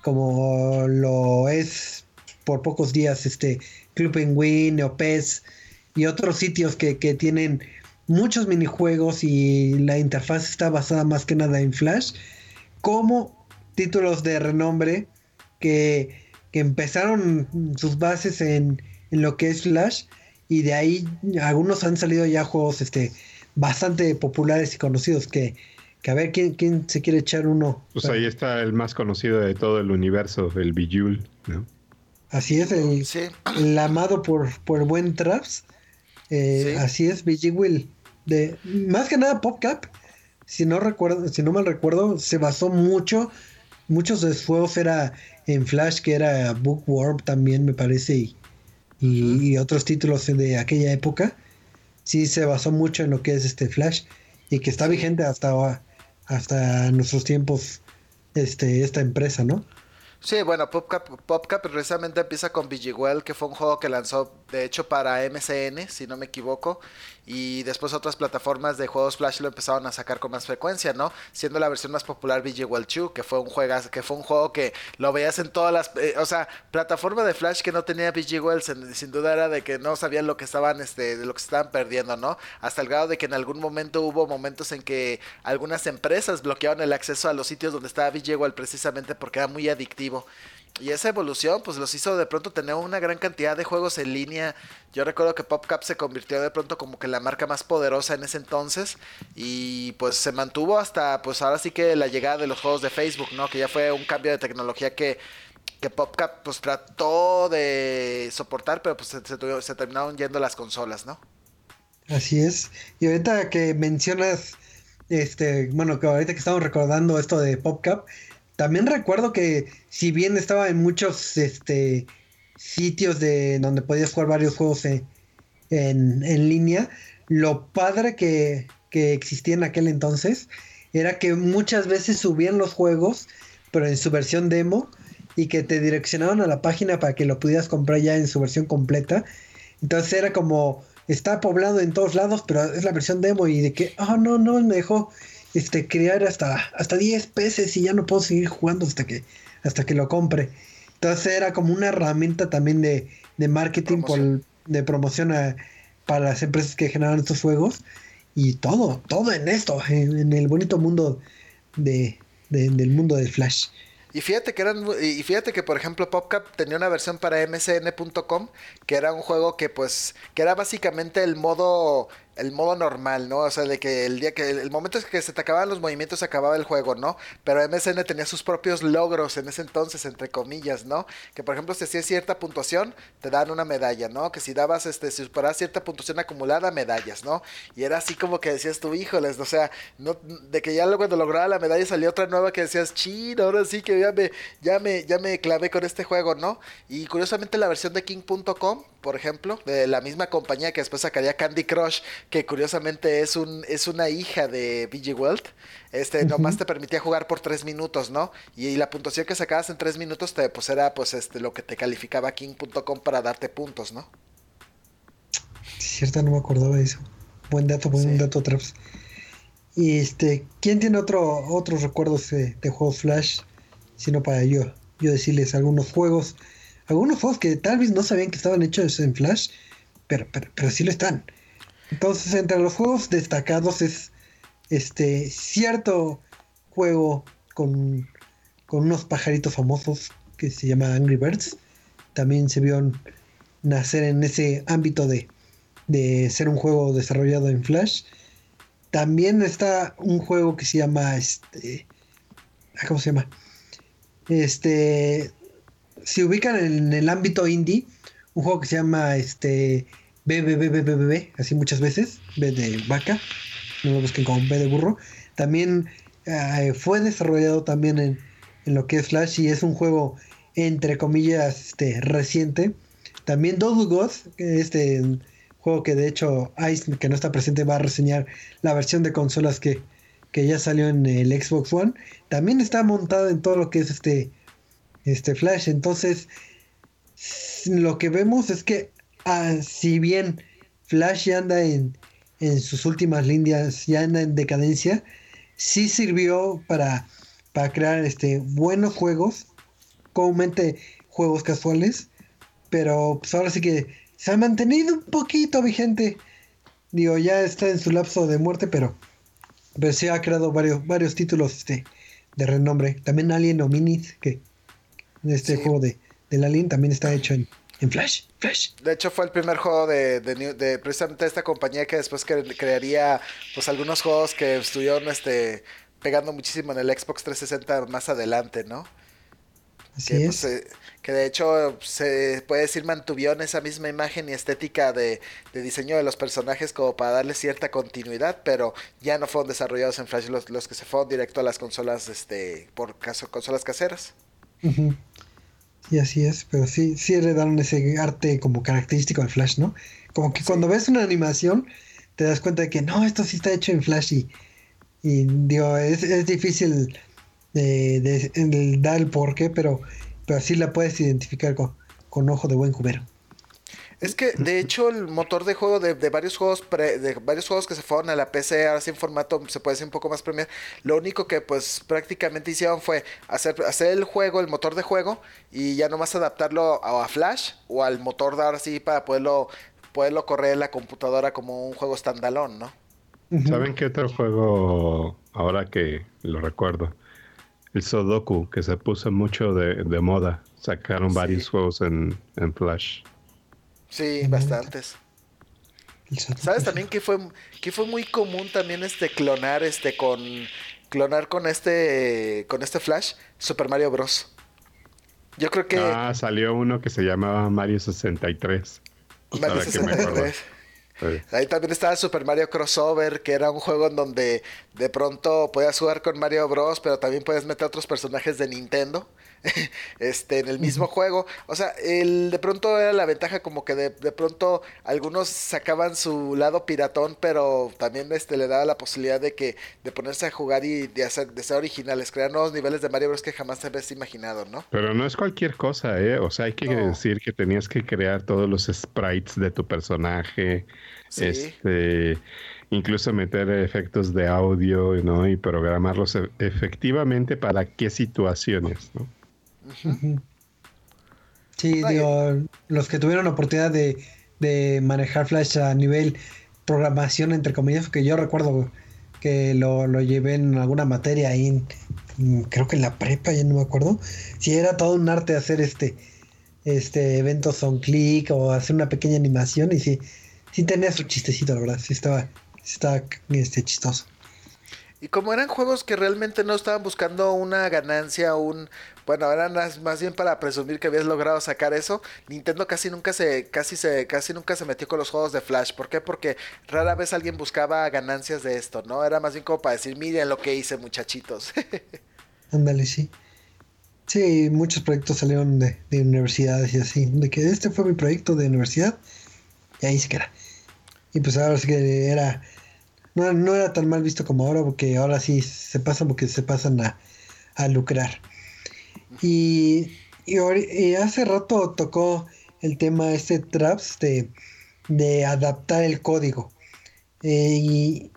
lo es por pocos días Club Penguin o PES y otros sitios que tienen muchos minijuegos y la interfaz está basada más que nada en Flash, como títulos de renombre que empezaron sus bases en lo que es Flash, y de ahí algunos han salido ya juegos bastante populares y conocidos que a ver quién se quiere echar uno. Pues ahí está el más conocido de todo el universo, el Bejeweled, ¿no? Así es, el amado por el buen Traps. Sí. Así es, Bejeweled. Más que nada PopCap, si no mal recuerdo, se basó muchos de sus juegos era en Flash, que era Bookworm también me parece, y otros títulos de aquella época. Sí se basó mucho en lo que es Flash, y que está vigente hasta nuestros tiempos esta empresa, ¿no? Sí, bueno, PopCap precisamente empieza con Bejeweled, que fue un juego que lanzó, de hecho, para MSN, si no me equivoco, y después otras plataformas de juegos Flash lo empezaron a sacar con más frecuencia, ¿no? Siendo la versión más popular Bejeweled 2, que fue un juego que lo veías en todas las, o sea, plataforma de Flash que no tenía Bejeweled, sin duda era de que no sabían lo que estaban, de lo que se estaban perdiendo, ¿no? Hasta el grado de que en algún momento hubo momentos en que algunas empresas bloqueaban el acceso a los sitios donde estaba Bejeweled precisamente porque era muy adictivo. Y esa evolución pues los hizo de pronto tener una gran cantidad de juegos en línea. Yo recuerdo que PopCap se convirtió de pronto como que la marca más poderosa en ese entonces, y pues se mantuvo hasta pues ahora sí que la llegada de los juegos de Facebook, ¿no? Que ya fue un cambio de tecnología que PopCap pues trató de soportar, pero pues se terminaron yendo las consolas, ¿no? Así es. Y ahorita que mencionas bueno, que ahorita que estamos recordando esto de PopCap, también recuerdo que si bien estaba en muchos sitios donde podías jugar varios juegos en línea, lo padre que existía en aquel entonces era que muchas veces subían los juegos, pero en su versión demo, y que te direccionaban a la página para que lo pudieras comprar ya en su versión completa. Entonces era como, está poblado en todos lados, pero es la versión demo, y de que, no, me dejó crear hasta 10 peces y ya no puedo seguir jugando hasta que lo compre. Entonces era como una herramienta también de marketing, de promoción para las empresas que generaban estos juegos, y todo en esto, en el bonito mundo del mundo de Flash. Y fíjate que por ejemplo PopCap tenía una versión para msn.com que era un juego que era básicamente el modo normal, ¿no? O sea, de que el momento en que se te acababan los movimientos se acababa el juego, ¿no? Pero MSN tenía sus propios logros en ese entonces, entre comillas, ¿no? Que por ejemplo si hacías cierta puntuación te dan una medalla, ¿no? Que si dabas si superabas cierta puntuación acumulada, medallas, ¿no? Y era así como que decías tú, híjoles, o sea, no, de que ya luego cuando lograba la medalla salía otra nueva que decías, chin, ahora sí que ya me clavé con este juego, ¿no? Y curiosamente la versión de King.com, por ejemplo, de la misma compañía que después sacaría Candy Crush, que curiosamente es una hija de Bejeweled, nomás te permitía jugar por 3 minutos, ¿no? Y la puntuación que sacabas en 3 minutos era lo que te calificaba King.com para darte puntos, ¿no? Cierto, no me acordaba de eso. Buen dato Traps. Y ¿quién tiene otros recuerdos de juegos Flash? Sino para yo decirles algunos juegos que tal vez no sabían que estaban hechos en Flash, pero sí lo están. Entonces, entre los juegos destacados es cierto juego con unos pajaritos famosos que se llama Angry Birds. También se vio nacer en ese ámbito de ser un juego desarrollado en Flash. También está un juego que se llama ¿cómo se llama? Si ubican en el ámbito indie, un juego que se llama B, así muchas veces, B de vaca, no lo busquen como B de burro. También fue desarrollado también en lo que es Flash, y es un juego entre comillas reciente. También Dodge God, juego que de hecho Ice, que no está presente, va a reseñar la versión de consolas que ya salió en el Xbox One. También está montado en todo lo que es Flash. Entonces, lo que vemos es que si bien Flash ya anda en sus últimas líneas, ya anda en decadencia, sí sirvió para crear buenos juegos, comúnmente juegos casuales, pero pues ahora sí que se ha mantenido un poquito vigente. Digo, ya está en su lapso de muerte, pero sí ha creado varios títulos de renombre. También Alien Hominid, que juego del Alien también está hecho en Flash. De hecho, fue el primer juego de precisamente esta compañía que después crearía pues algunos juegos que estuvieron pegando muchísimo en el Xbox 360 más adelante, ¿no? Así es. Pues, que de hecho se puede decir mantuvieron esa misma imagen y estética de diseño de los personajes como para darle cierta continuidad, pero ya no fueron desarrollados en Flash los que se fueron directo a las consolas consolas caseras. Uh-huh. Sí, así es, pero sí heredaron ese arte como característico del Flash, ¿no? Como que cuando ves una animación te das cuenta de que no, esto sí está hecho en Flash y digo, es difícil dar el porqué, pero así la puedes identificar con ojo de buen cubero. Es que de hecho el motor de juego de varios juegos que se fueron a la PC ahora sí en formato se puede decir un poco más premier, lo único que pues prácticamente hicieron fue hacer el juego, el motor de juego, y ya nomás adaptarlo a Flash o al motor de ahora sí para poderlo correr en la computadora como un juego standalone, ¿no? Uh-huh. ¿Saben qué otro juego, ahora que lo recuerdo? El Sudoku, que se puso mucho de moda. Sacaron varios juegos en Flash. Sí, bastantes. ¿Sabes también que fue muy común también clonar con este Flash? Super Mario Bros. Yo creo que salió uno que se llamaba Mario 63. Mario 63. Sí. Ahí también estaba Super Mario Crossover, que era un juego en donde de pronto podías jugar con Mario Bros, pero también puedes meter otros personajes de Nintendo en el mismo juego. O sea, de pronto era la ventaja como que de pronto algunos sacaban su lado piratón, pero también le daba la posibilidad de ponerse a jugar y de ser originales, crear nuevos niveles de Mario Bros que jamás te habías imaginado, ¿no? Pero no es cualquier cosa, O sea, hay que decir que tenías que crear todos los sprites de tu personaje. Sí. Incluso meter efectos de audio, ¿no? Y programarlos efectivamente para qué situaciones, ¿no? Uh-huh. Sí, digo, los que tuvieron la oportunidad de manejar Flash a nivel programación, entre comillas, porque yo recuerdo que lo llevé en alguna materia ahí, creo que en la prepa, ya no me acuerdo. Sí, era todo un arte hacer eventos on click o hacer una pequeña animación, y sí tenía su chistecito, la verdad. Sí estaba chistoso. Y como eran juegos que realmente no estaban buscando una ganancia, bueno, eran más bien para presumir que habías logrado sacar eso, Nintendo casi nunca se metió con los juegos de Flash. ¿Por qué? Porque rara vez alguien buscaba ganancias de esto, ¿no? Era más bien como para decir, miren lo que hice, muchachitos. Ándale, sí. Sí, muchos proyectos salieron de universidades y así, de que este fue mi proyecto de universidad, y ahí se queda. Y pues ahora sí que no era tan mal visto como ahora, porque ahora sí se pasan a lucrar. Y hace rato tocó el tema Traps de adaptar el código. Y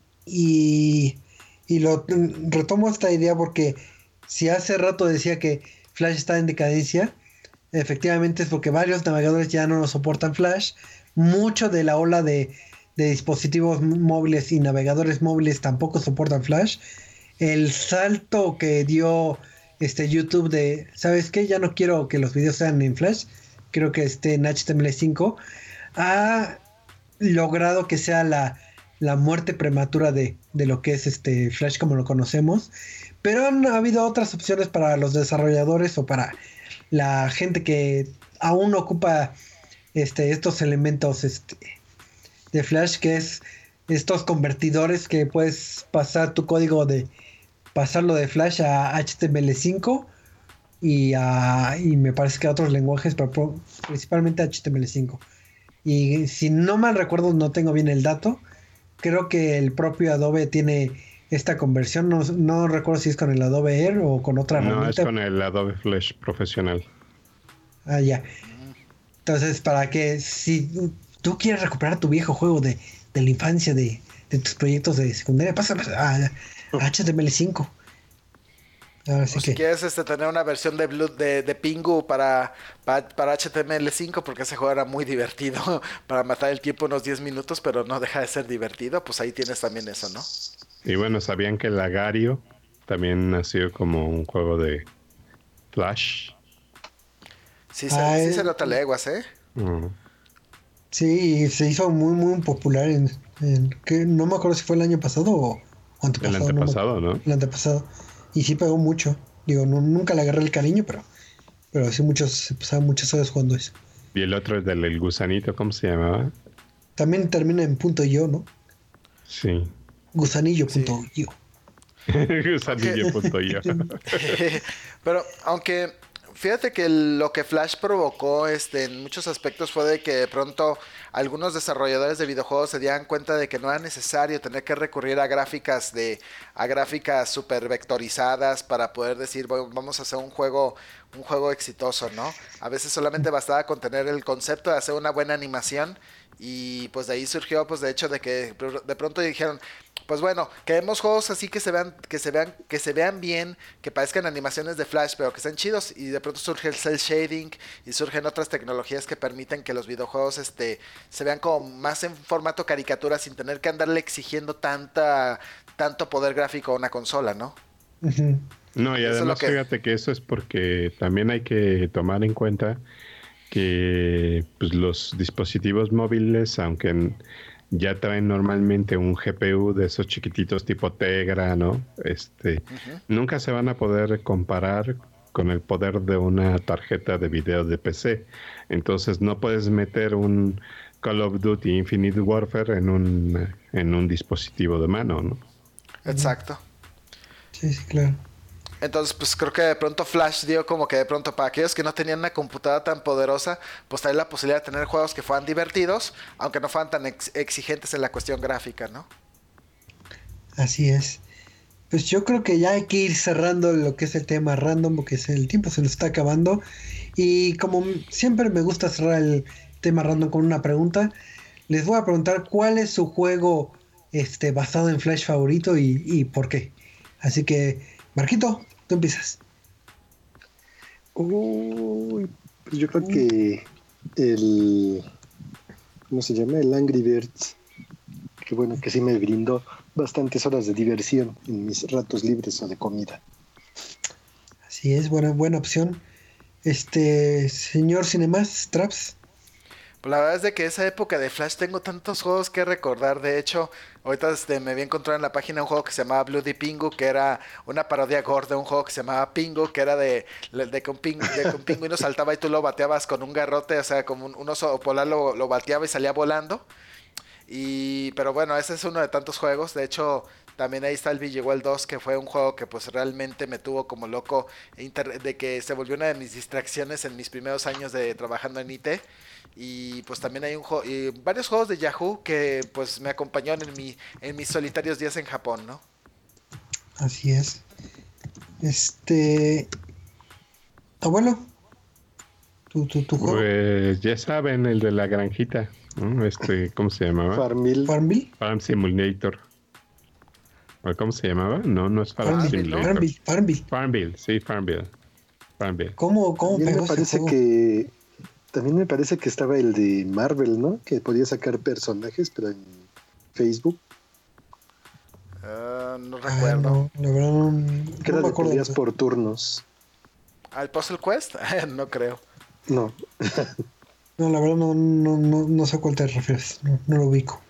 lo retomo esta idea porque si hace rato decía que Flash está en decadencia, efectivamente es porque varios navegadores ya no soportan Flash. Mucho de la ola de dispositivos móviles y navegadores móviles tampoco soportan Flash. El salto que dio YouTube de, ¿sabes qué? Ya no quiero que los videos sean en Flash, creo que esté en HTML5, ha logrado que sea la muerte prematura de lo que es Flash como lo conocemos. Pero han habido otras opciones para los desarrolladores o para la gente que aún ocupa estos elementos de Flash, que es estos convertidores que puedes pasar tu código pasarlo de Flash a HTML5 y me parece que a otros lenguajes, pero principalmente HTML5. Y si no mal recuerdo, no tengo bien el dato, creo que el propio Adobe tiene esta conversión. No recuerdo si es con el Adobe Air o con otra herramienta. No, es con el Adobe Flash profesional. Ah, ya. Entonces, para que si tú quieres recuperar tu viejo juego de la infancia, de tus proyectos de secundaria, pasa a HTML5. Ahora sí o si quieres tener una versión de Pingu para HTML5, porque ese juego era muy divertido para matar el tiempo unos 10 minutos, pero no deja de ser divertido, pues ahí tienes también eso, ¿no? Y bueno, ¿sabían que el Agario también nació como un juego de Flash? Sí, sí se nota leguas, ¿eh? Sí, se hizo muy, muy popular que no me acuerdo si fue el año pasado o antepasado. El antepasado, ¿no? El antepasado. Y sí pegó mucho. Digo, nunca le agarré el cariño, pero sí se pasaban muchas horas jugando eso. Y el otro es del gusanito, ¿cómo se llamaba? También termina en .io, ¿no? Sí. Gusanillo.io. Sí. Gusanillo.io. Pero aunque fíjate que lo que Flash provocó en muchos aspectos fue de que de pronto algunos desarrolladores de videojuegos se dieran cuenta de que no era necesario tener que recurrir a gráficas super vectorizadas para poder decir, bueno, vamos a hacer un juego exitoso, ¿no? A veces solamente bastaba con tener el concepto de hacer una buena animación y pues de ahí surgió pues de hecho de que de pronto dijeron, pues bueno, queremos juegos así que se vean bien, que parezcan animaciones de Flash, pero que estén chidos. Y de pronto surge el cel shading y surgen otras tecnologías que permiten que los videojuegos se vean como más en formato caricatura sin tener que andarle exigiendo tanto poder gráfico a una consola, ¿no? Uh-huh. No, y además fíjate que eso es porque también hay que tomar en cuenta que pues, los dispositivos móviles, aunque ya traen normalmente un GPU de esos chiquititos tipo Tegra, ¿no? Nunca se van a poder comparar con el poder de una tarjeta de video de PC. Entonces no puedes meter un Call of Duty Infinite Warfare en un dispositivo de mano, ¿no? Exacto. Sí, claro. Entonces, pues creo que de pronto Flash dio como que de pronto para aquellos que no tenían una computadora tan poderosa, pues traer la posibilidad de tener juegos que fueran divertidos, aunque no fueran tan exigentes en la cuestión gráfica, ¿no? Así es. Pues yo creo que ya hay que ir cerrando lo que es el tema random, porque el tiempo se nos está acabando. Y como siempre me gusta cerrar el tema random con una pregunta, les voy a preguntar cuál es su juego basado en Flash favorito y por qué. Así que, Marquito, tú empiezas. Pues yo creo que ¿cómo se llama? El Angry Birds. Que bueno, que sí me brindó bastantes horas de diversión en mis ratos libres o de comida. Así es, buena opción. Señor Cinemas, Traps. Pues la verdad es de que esa época de Flash tengo tantos juegos que recordar. De hecho, ahorita me vi a encontrar en la página un juego que se llamaba Bloody Pingu, que era una parodia gore de un juego que se llamaba Pingu, que era de que un pingüino saltaba y tú lo bateabas con un garrote, o sea, como un oso polar lo bateaba y salía volando. Pero bueno, ese es uno de tantos juegos. De hecho, también ahí está el VGWell 2, que fue un juego que pues realmente me tuvo como loco, de que se volvió una de mis distracciones en mis primeros años de trabajando en IT. Y pues también hay varios juegos de Yahoo que pues me acompañaron en mis solitarios días en Japón, ¿no? Así es. Abuelo, tu juego. Pues ya saben, el de la granjita, ¿no? ¿Cómo se llamaba? Farmville. Farm Simulator. ¿Cómo se llamaba? No es Farm Simulator. Farmville, sí, Farmville. ¿Cómo pegó ese juego? También me parece que estaba el de Marvel, ¿no? Que podía sacar personajes, pero en Facebook. No recuerdo. No, la verdad no que era me de acuerdo. Peleas por turnos. ¿Al Puzzle Quest? No creo. No. No, la verdad no sé a cuál te refieres. No lo ubico.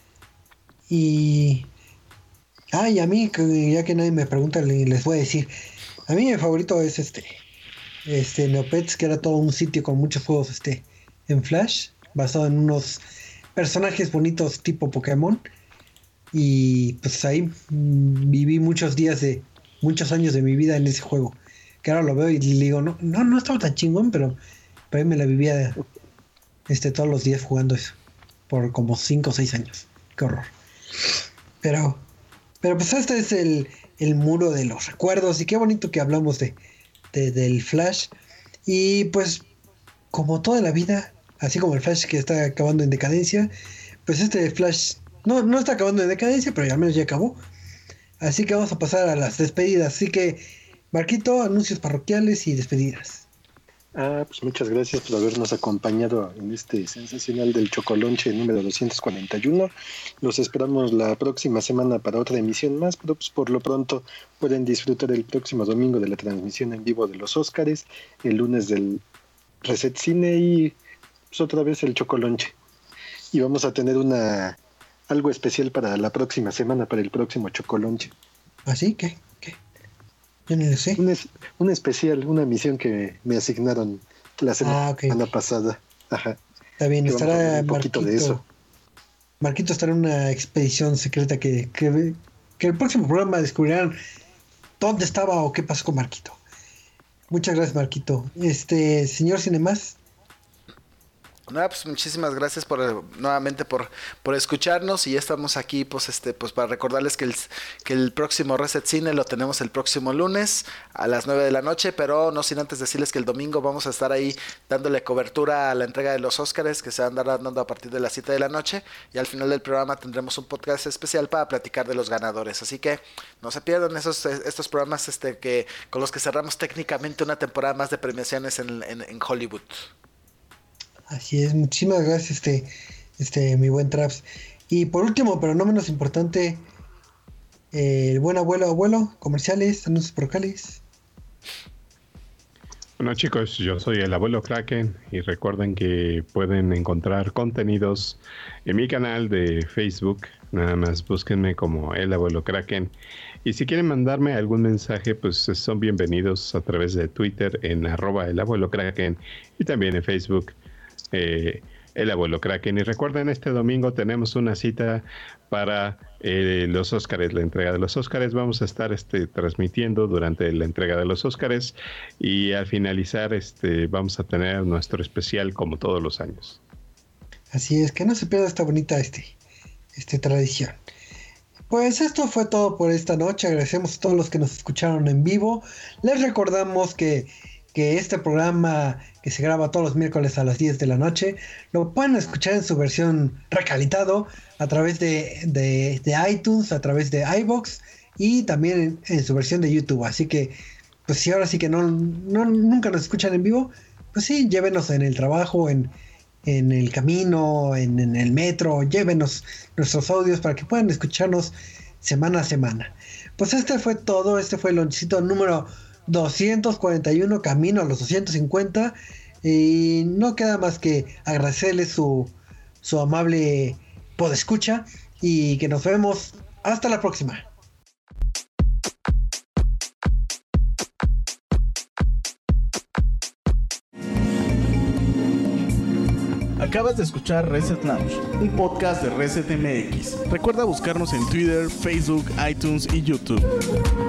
Y a mí, ya que nadie me pregunta, les voy a decir. A mí mi favorito es Neopets, que era todo un sitio con muchos juegos en Flash, basado en unos personajes bonitos tipo Pokémon. Y pues ahí viví muchos años de mi vida en ese juego. Que ahora lo veo y le digo, no estaba tan chingón, pero ahí me la vivía todos los días jugando eso. Por como 5 o 6 años. Qué horror. Pero Pero pues este es el muro de los recuerdos. Y qué bonito que hablamos del Flash. Y pues, como toda la vida, así como el Flash que está acabando en decadencia, pues este Flash no está acabando en decadencia, pero al menos ya acabó. Así que vamos a pasar a las despedidas. Así que, Marquito, anuncios parroquiales y despedidas. Pues muchas gracias por habernos acompañado en este sensacional del Chocolonche número 241. Los esperamos la próxima semana para otra emisión más, pero pues por lo pronto pueden disfrutar el próximo domingo de la transmisión en vivo de los Óscares, el lunes del Reset Cine y pues otra vez el Chocolonche. Y vamos a tener algo especial para la próxima semana, para el próximo Chocolonche. ¿Así? ¿Qué? Yo ni lo sé. Un especial, una misión que me asignaron la semana pasada. Ajá. Está bien, estará un poquito Marquito. De eso. Marquito estará en una expedición secreta que el próximo programa descubrirán dónde estaba o qué pasó con Marquito. Muchas gracias, Marquito. Señor Cinemas. No, pues muchísimas gracias nuevamente por escucharnos y ya estamos aquí pues para recordarles que el próximo Reset Cine lo tenemos el próximo lunes a las 9 de la noche, pero no sin antes decirles que el domingo vamos a estar ahí dándole cobertura a la entrega de los Óscares que se van a andar dando a partir de las 7 de la noche y al final del programa tendremos un podcast especial para platicar de los ganadores, así que no se pierdan estos programas que con los que cerramos técnicamente una temporada más de premiaciones en Hollywood. Así es, muchísimas gracias, mi buen Traps. Y por último, pero no menos importante, el buen abuelo, comerciales, anuncios parroquiales. Bueno chicos, yo soy el abuelo Kraken y recuerden que pueden encontrar contenidos en mi canal de Facebook, nada más búsquenme como el abuelo Kraken. Y si quieren mandarme algún mensaje, pues son bienvenidos a través de Twitter en @elabuelokraken y también en Facebook. El abuelo Kraken. Y recuerden, este domingo tenemos una cita para los Óscares, la entrega de los Óscares. Vamos a estar transmitiendo durante la entrega de los Óscares y al finalizar vamos a tener nuestro especial como todos los años. Así es, que no se pierda esta bonita tradición. Pues esto fue todo por esta noche. Agradecemos a todos los que nos escucharon en vivo. Les recordamos que este programa que se graba todos los miércoles a las 10 de la noche lo pueden escuchar en su versión recalentado a través de iTunes, a través de iVoox y también en su versión de YouTube. Así que, pues si ahora sí que nunca nos escuchan en vivo, pues sí, llévenos en el trabajo, en el camino, en el metro, llévenos nuestros audios para que puedan escucharnos semana a semana. Pues este fue todo, fue el lonchecito número 241, camino a los 250, y no queda más que agradecerles su amable podescucha y que nos vemos hasta la próxima. Acabas de escuchar Reset Lounge, un podcast de Reset MX. Recuerda buscarnos en Twitter, Facebook, iTunes y YouTube.